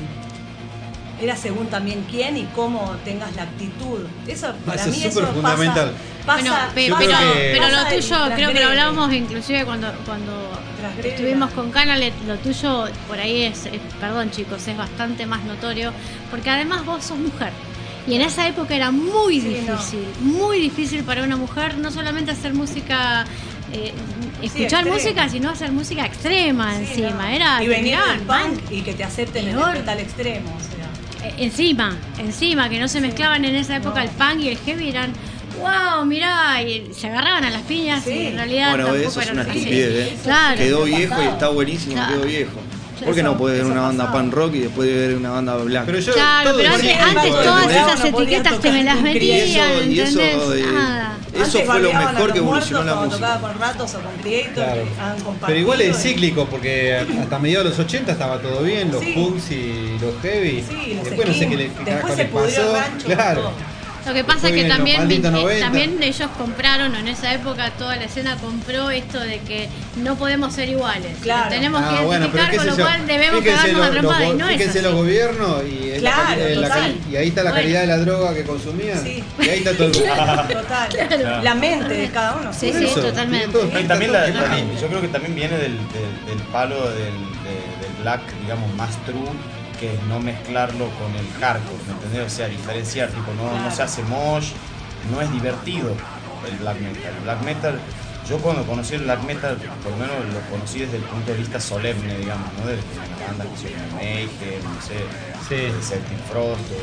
y era según también quién y cómo tengas la actitud. Eso para Eso mí es eso súper fundamental. Bueno, pero lo tuyo, creo que lo hablábamos inclusive cuando estuvimos con Canal, lo tuyo por ahí perdón chicos, es bastante más notorio, porque además vos sos mujer. Y en esa época era muy difícil para una mujer no solamente hacer música, escuchar música, sino hacer música extrema encima. Era y venir terminar, del punk y que te acepten en el metal extremo. O sea. Encima, que no se mezclaban en esa época el punk y el heavy, eran wow, mirá, y se agarraban a las piñas y en realidad Bueno, tampoco eso es era una así. estupidez, Claro. Quedó viejo y está buenísimo, Claro. quedó viejo. ¿Por qué no puede ver una banda punk rock y después ver una banda black? Pero Claro, pero antes todas esas etiquetas te me las metían, y eso, ¿entendés? Nada. Eso fue lo mejor que evolucionó la Cuando música. tocaba con Ratos o con Creator, Claro. han compartido. Pero igual es y- cíclico, porque hasta mediados de los 80 estaba todo bien, los Sí. punks y los heavy. Sí, los Después no sé qué skins. le Después carajo se le pudrió el pasó. rancho, Claro. Lo que pasa Después es que vienen los malditos 90. también ellos compraron, en esa época toda la escena compró esto de que no podemos ser iguales. Claro. Tenemos que Bueno, pero identificar, qué con sé lo yo. cual debemos Fíjense pegarnos a los- trompada los- y no es fíjense así. los gobiernos y es Claro, total. y ahí está la Bueno. calidad de la droga que consumían. Sí. Y ahí está todo el Total. Claro. La mente de cada uno. Sí, Por sí, eso, totalmente. tiene todo- No, y también Claro. yo creo que también viene del palo del black, digamos, más true, que es no mezclarlo con el hardcore, ¿me entendés? O sea, diferenciar, tipo, no se hace mosh, no es divertido el black metal. El black metal, yo cuando conocí el black metal, por lo menos lo conocí desde el punto de vista solemne, digamos, ¿no? De una banda que se llama Mayhem, no sé, Celtic Frost, o,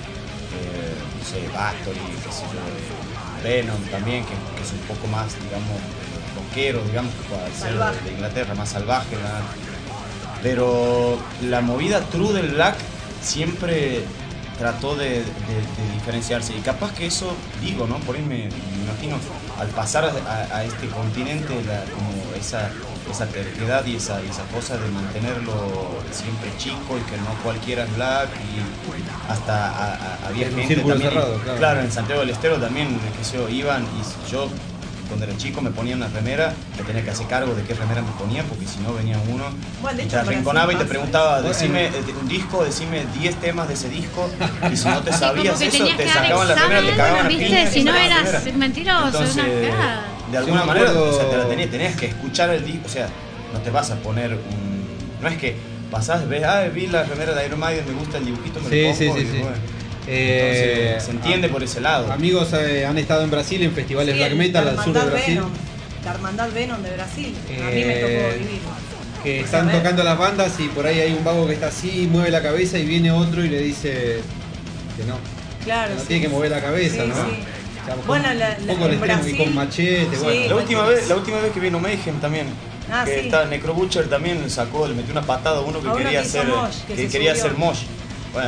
no sé, Bathory, qué sé yo, Venom también, que es un poco más, digamos, rockero, digamos, que puede ser de Inglaterra, más salvaje, ¿verdad? Pero la movida true del black siempre trató de diferenciarse, y capaz que eso, digo, ¿no? Por ahí me imagino, al pasar a este continente, como esa terquedad y esa cosa de mantenerlo siempre chico y que no cualquiera es black, y hasta había En un gente círculo también, cerrado, claro. en Santiago del Estero también, que se iban, y yo cuando era chico me ponía una remera, me tenía que hacer cargo de qué remera me ponía, porque si no venía uno Bueno, de y hecho, te arrinconaba y te Brasil preguntaba, pasa. decime un disco, decime 10 temas de ese disco, y si no te Como sabías que eso, tenías te que dar sacaban la remera, te examen, cagaban a ¿viste? piñas, Si no te sacaban la eras remera. mentiroso, Entonces, una cagada. de alguna Yo me manera, acuerdo- o sea, te la tenías que escuchar el disco, o sea, no te vas a poner un... No es que pasás, ves, vi la remera de Iron Maiden, me gusta el dibujito, me lo Sí, pongo, sí, y sí. bueno. Entonces, se entiende por ese lado. Amigos han estado en Brasil en festivales Sí, black metal la al sur de Hermandad Brasil. Venom, la Hermandad Venom de Brasil. A mí me tocó vivir. Que están tocando las bandas y por ahí hay un vago que está así, mueve la cabeza y viene otro y le dice que no. Claro, Que no sí. tiene que mover la cabeza, Sí, ¿no? sí. O sea, Bueno, un la- poco al en extremo Brasil- y con machete, Sí, bueno. La última vez que vino Mayhem también. Ah, que sí. está Necrobutcher también sacó, le metió una patada a uno que A uno quería que hizo hacer mosh, que se quería subió. hacer mosh. Bueno,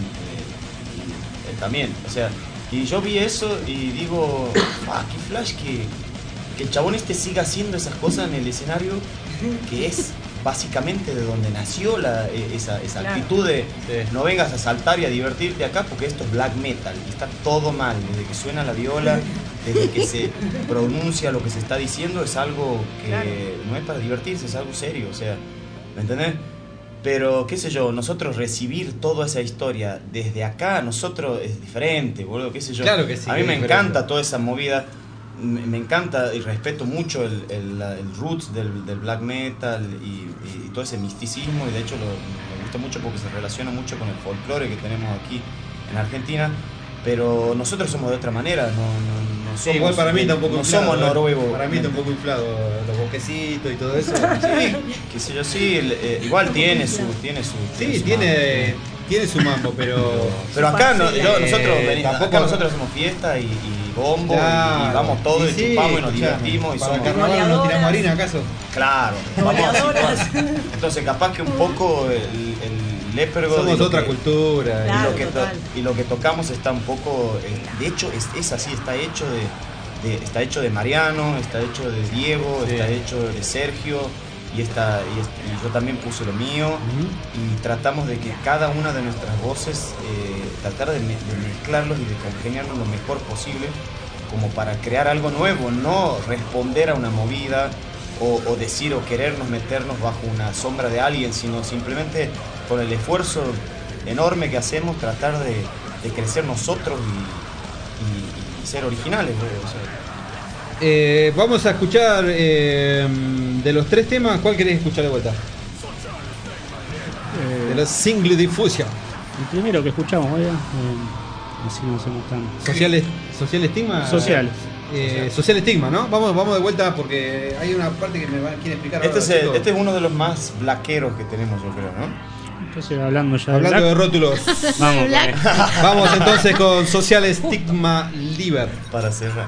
él también, o sea, y yo vi eso y digo, qué flash que el chabón este siga haciendo esas cosas en el escenario, que es básicamente de donde nació esa Claro. actitud de no vengas a saltar y a divertirte acá porque esto es black metal y está todo mal, desde que suena la viola, desde que se pronuncia lo que se está diciendo, es algo que Claro. no es para divertirse, es algo serio, o sea, ¿me entendés? Pero, qué sé yo, nosotros recibir toda esa historia desde acá, nosotros es diferente, boludo, qué sé yo. Claro que sí, A mí que me es diferente. encanta toda esa movida, me encanta y respeto mucho el roots del black metal y todo ese misticismo, y de hecho me gusta mucho porque se relaciona mucho con el folclore que tenemos aquí en Argentina. Pero nosotros somos de otra manera, no Sí, somos, igual para mí está un poco no inflado. somos noruegos. Para mí está un poco inflado los bosquecitos y todo eso. Sí, qué sé yo, sí, igual tiene su Sí, su tiene su mambo, pero. Pero acá nosotros tampoco- acá nosotros hacemos fiesta y bombo, Claro. y vamos todos y Sí, chupamos y nos escuchame, divertimos y para el somos carnaval no tiramos harina, ¿acaso? Claro, vamos así, entonces capaz que un poco el lépergo Somos de lo otra que- cultura. y lo que tocamos está un poco, de hecho es así, está hecho está hecho de Mariano, está hecho de Diego, está hecho de Sergio y yo también puse lo mío. Y tratamos de que cada una de nuestras voces tratar de mezclarlos y de congeniarnos lo mejor posible como para crear algo nuevo, no responder a una movida o decir o querernos meternos bajo una sombra de alguien, sino simplemente con el esfuerzo enorme que hacemos tratar de crecer nosotros y ser originales. O sea. Vamos a escuchar de los 3 temas, ¿cuál querés escuchar de vuelta? De los Single Diffusion. El primero que escuchamos, ¿verdad? Así no hacemos tan... ¿Social Estigma? Social. Social Estigma, ¿no? Vamos de vuelta porque hay una parte que quiere explicar. Este es uno de los más blaqueros que tenemos, yo creo, ¿no? Entonces, hablando de rótulos. Vamos entonces con Social Estigma Liber. Para cerrar.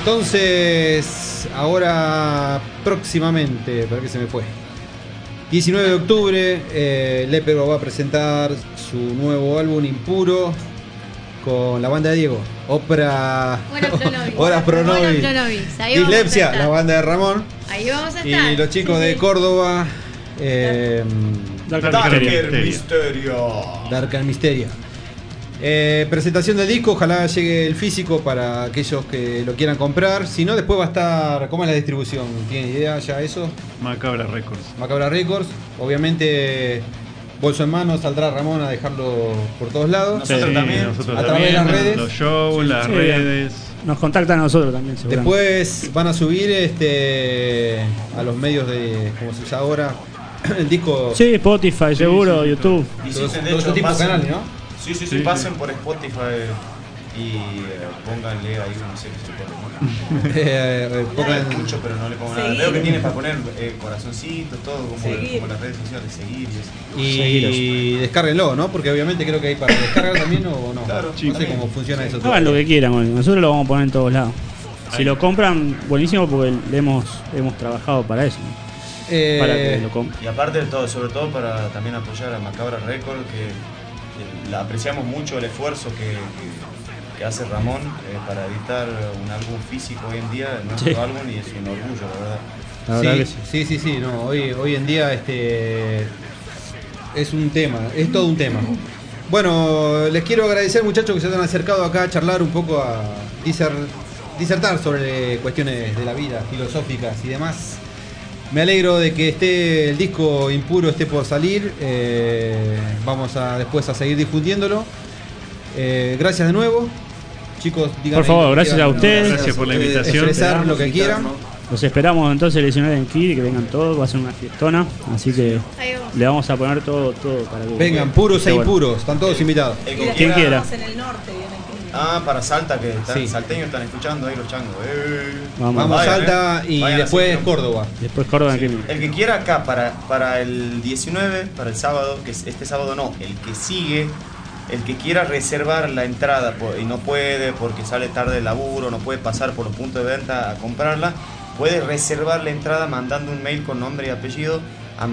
Entonces, ahora próximamente, ¿para qué se me fue? 19 de octubre, Lépergo va a presentar su nuevo álbum Impuro con la banda de Diego. Horas Pro Nobis. Dislexia, la banda de Ramón. Ahí vamos a estar. Y los chicos de Córdoba. Darker Mysterio. Darker Mysterio. Presentación del disco, ojalá llegue el físico para aquellos que lo quieran comprar. Si no, después va a estar. ¿Cómo es la distribución? ¿Tienen idea ya eso? Macabra Records. Macabra Records. Obviamente, bolso en mano, saldrá Ramón a dejarlo por todos lados. Nosotros también. A través de las redes. Los shows, las redes. Nos contactan a nosotros también, seguramente. Después van a subir a los medios de. ¿Cómo se usa ahora? El disco. Sí, Spotify, seguro, YouTube. Y Todos sí, de esos hecho, tipos de pasen- canales, ¿no? Sí, Sí, pasen por Spotify y pónganle ahí, no sé qué se Pongan- pone. Mucho, pero no le pongo nada. Seguir. Veo que tiene para poner corazoncitos, todo como, Seguir. como las redes sociales, seguir y eso. Y descárguenlo, ¿no? Porque obviamente creo que hay para descargar también o no. Claro, no sé cómo funciona eso. Hagan lo que quieran, bueno, nosotros lo vamos a poner en todos lados. Si lo compran, buenísimo, porque le hemos trabajado para eso. Para que lo compren. Y aparte de todo, sobre todo para también apoyar a Macabra Records, que la apreciamos mucho el esfuerzo que hace Ramón para editar un álbum físico hoy en día, nuestro Sí. álbum, y es un orgullo, la verdad. La verdad que sí. Sí, no, hoy en día es un tema, es todo un tema. Bueno, les quiero agradecer, muchachos, que se han acercado acá a charlar un poco, a disertar sobre cuestiones de la vida, filosóficas y demás. Me alegro de que el disco Impuro esté por salir. Vamos después a seguir difundiéndolo. Gracias de nuevo. Chicos, digan Por favor, ahí, gracias digan, a ustedes. Gracias por la invitación. Expresar lo que quieran. Los esperamos entonces el 19 en Kid, que vengan todos, va a ser una fiestona, así que Ahí vamos. le vamos a poner todo para que Vengan, puros e esté bueno. impuros, están todos invitados. El Y que las Quien que quiera. estamos en el norte, vienen aquí. para Salta, que están, Sí. salteños están escuchando ahí los changos. Vamos. Vamos a Vayan, Salta y vayan después así, Córdoba. Después Córdoba en Crimen. El que quiera acá para el 19, para el sábado, que es este sábado no, el que sigue, el que quiera reservar la entrada y no puede porque sale tarde del laburo, no puede pasar por los puntos de venta a comprarla, puede reservar la entrada mandando un mail con nombre y apellido a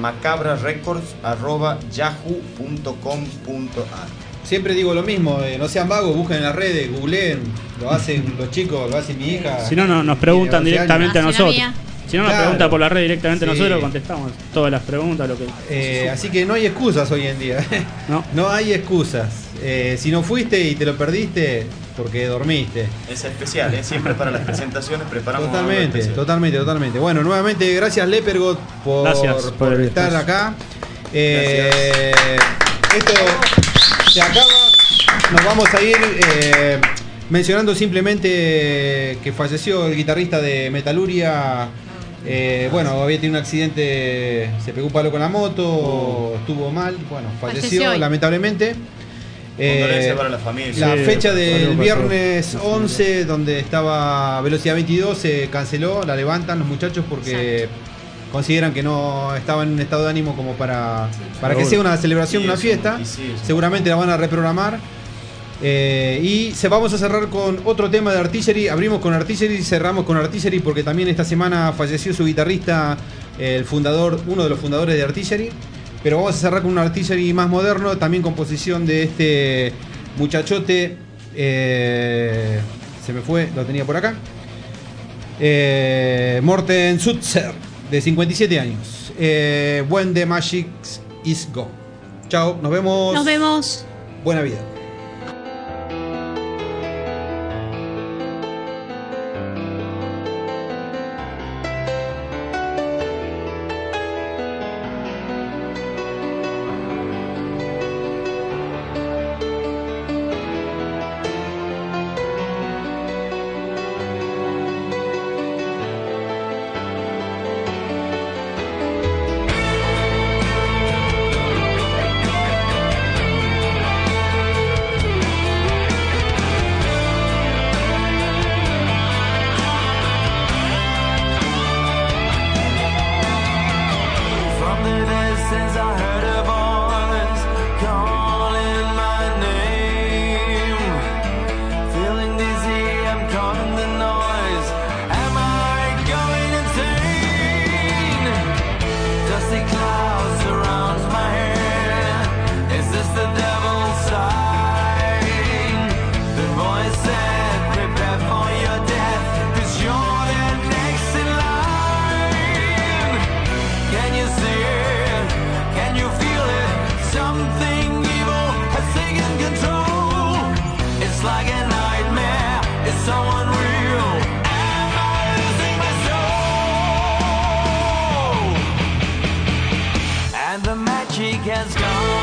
macabrasrecords@yahoo.com.ar. Siempre digo lo mismo, no sean vagos, busquen en las redes, googleen, lo hacen los chicos, lo hace mi hija. Si no, nos preguntan Tiene 11 directamente a años. nosotros. Mía. Si no, nos Claro. preguntan por la red directamente a Sí. nosotros, contestamos todas las preguntas, lo que... Así que no hay excusas hoy en día. No. No hay excusas. Si no fuiste y te lo perdiste, porque dormiste. Es especial, siempre para las presentaciones preparamos algo Totalmente, especial. totalmente. Bueno, nuevamente gracias Lepergot Gracias por el estar espacio. acá. Esto se acaba. Nos vamos a ir mencionando simplemente que falleció el guitarrista de Metaluria. Bueno, había tenido un accidente, se pegó un palo con la moto, estuvo mal, bueno, falleció hoy. lamentablemente. Condolencias para la familia. La Sí, fecha algo del pasó. viernes 11, donde estaba Velocidad 22, se canceló, la levantan los muchachos porque consideran que no estaba en un estado de ánimo como para que sea una celebración, Sí, una es fiesta. un- y sí, es un- Seguramente la van a reprogramar. Y vamos a cerrar con otro tema de Artillery. Abrimos con Artillery y cerramos con Artillery porque también esta semana falleció su guitarrista, uno de los fundadores de Artillery. Pero vamos a cerrar con un Artillery más moderno, también composición de este muchachote. Se me fue, lo tenía por acá. Morten Sutzer, de 57 años. When the Magic is Gone. Chao, nos vemos. Nos vemos. Buena vida. From the distance I heard a voice calling my name. Feeling dizzy, I'm caught in the noise. see it? Can you feel it? Something evil has taken control. It's like a nightmare. It's so unreal. Am I losing my soul? And the magic has gone.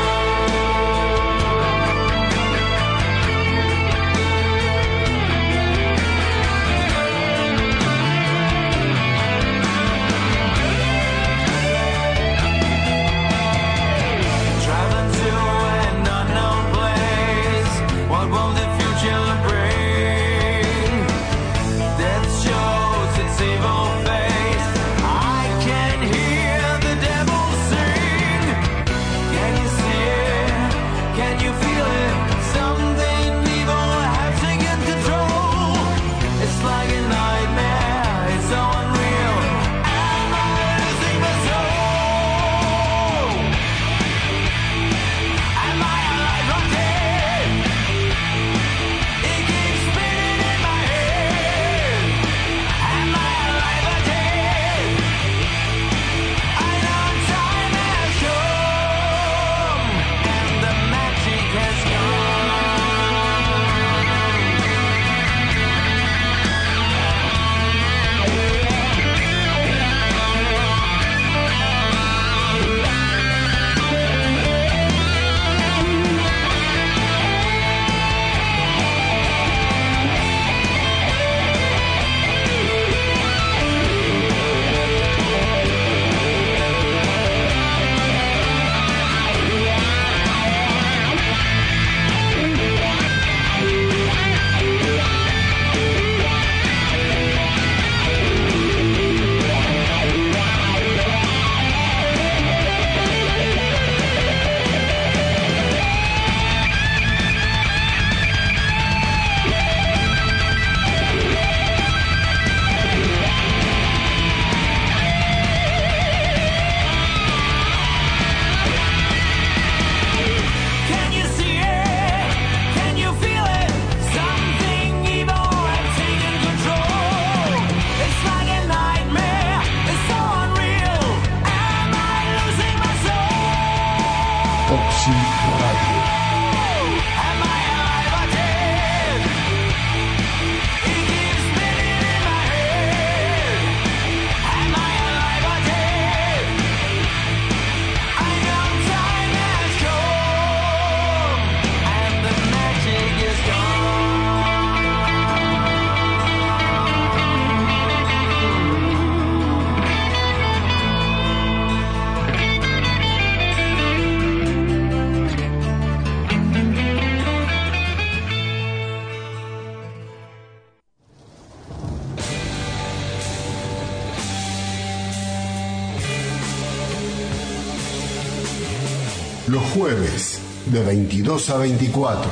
Los jueves de 22 a 24.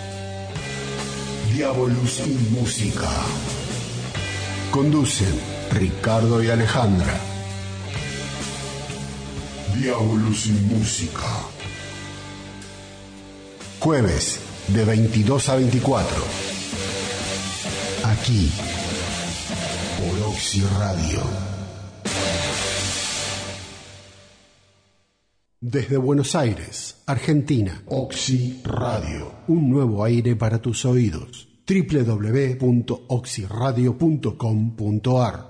Diabolus y Música. Conducen Ricardo y Alejandra. Diabolus y Música. Jueves de 22 a 24. Aquí, por Oxy Radio. Desde Buenos Aires, Argentina, Oxy Radio. Un nuevo aire para tus oídos. www.oxyradio.com.ar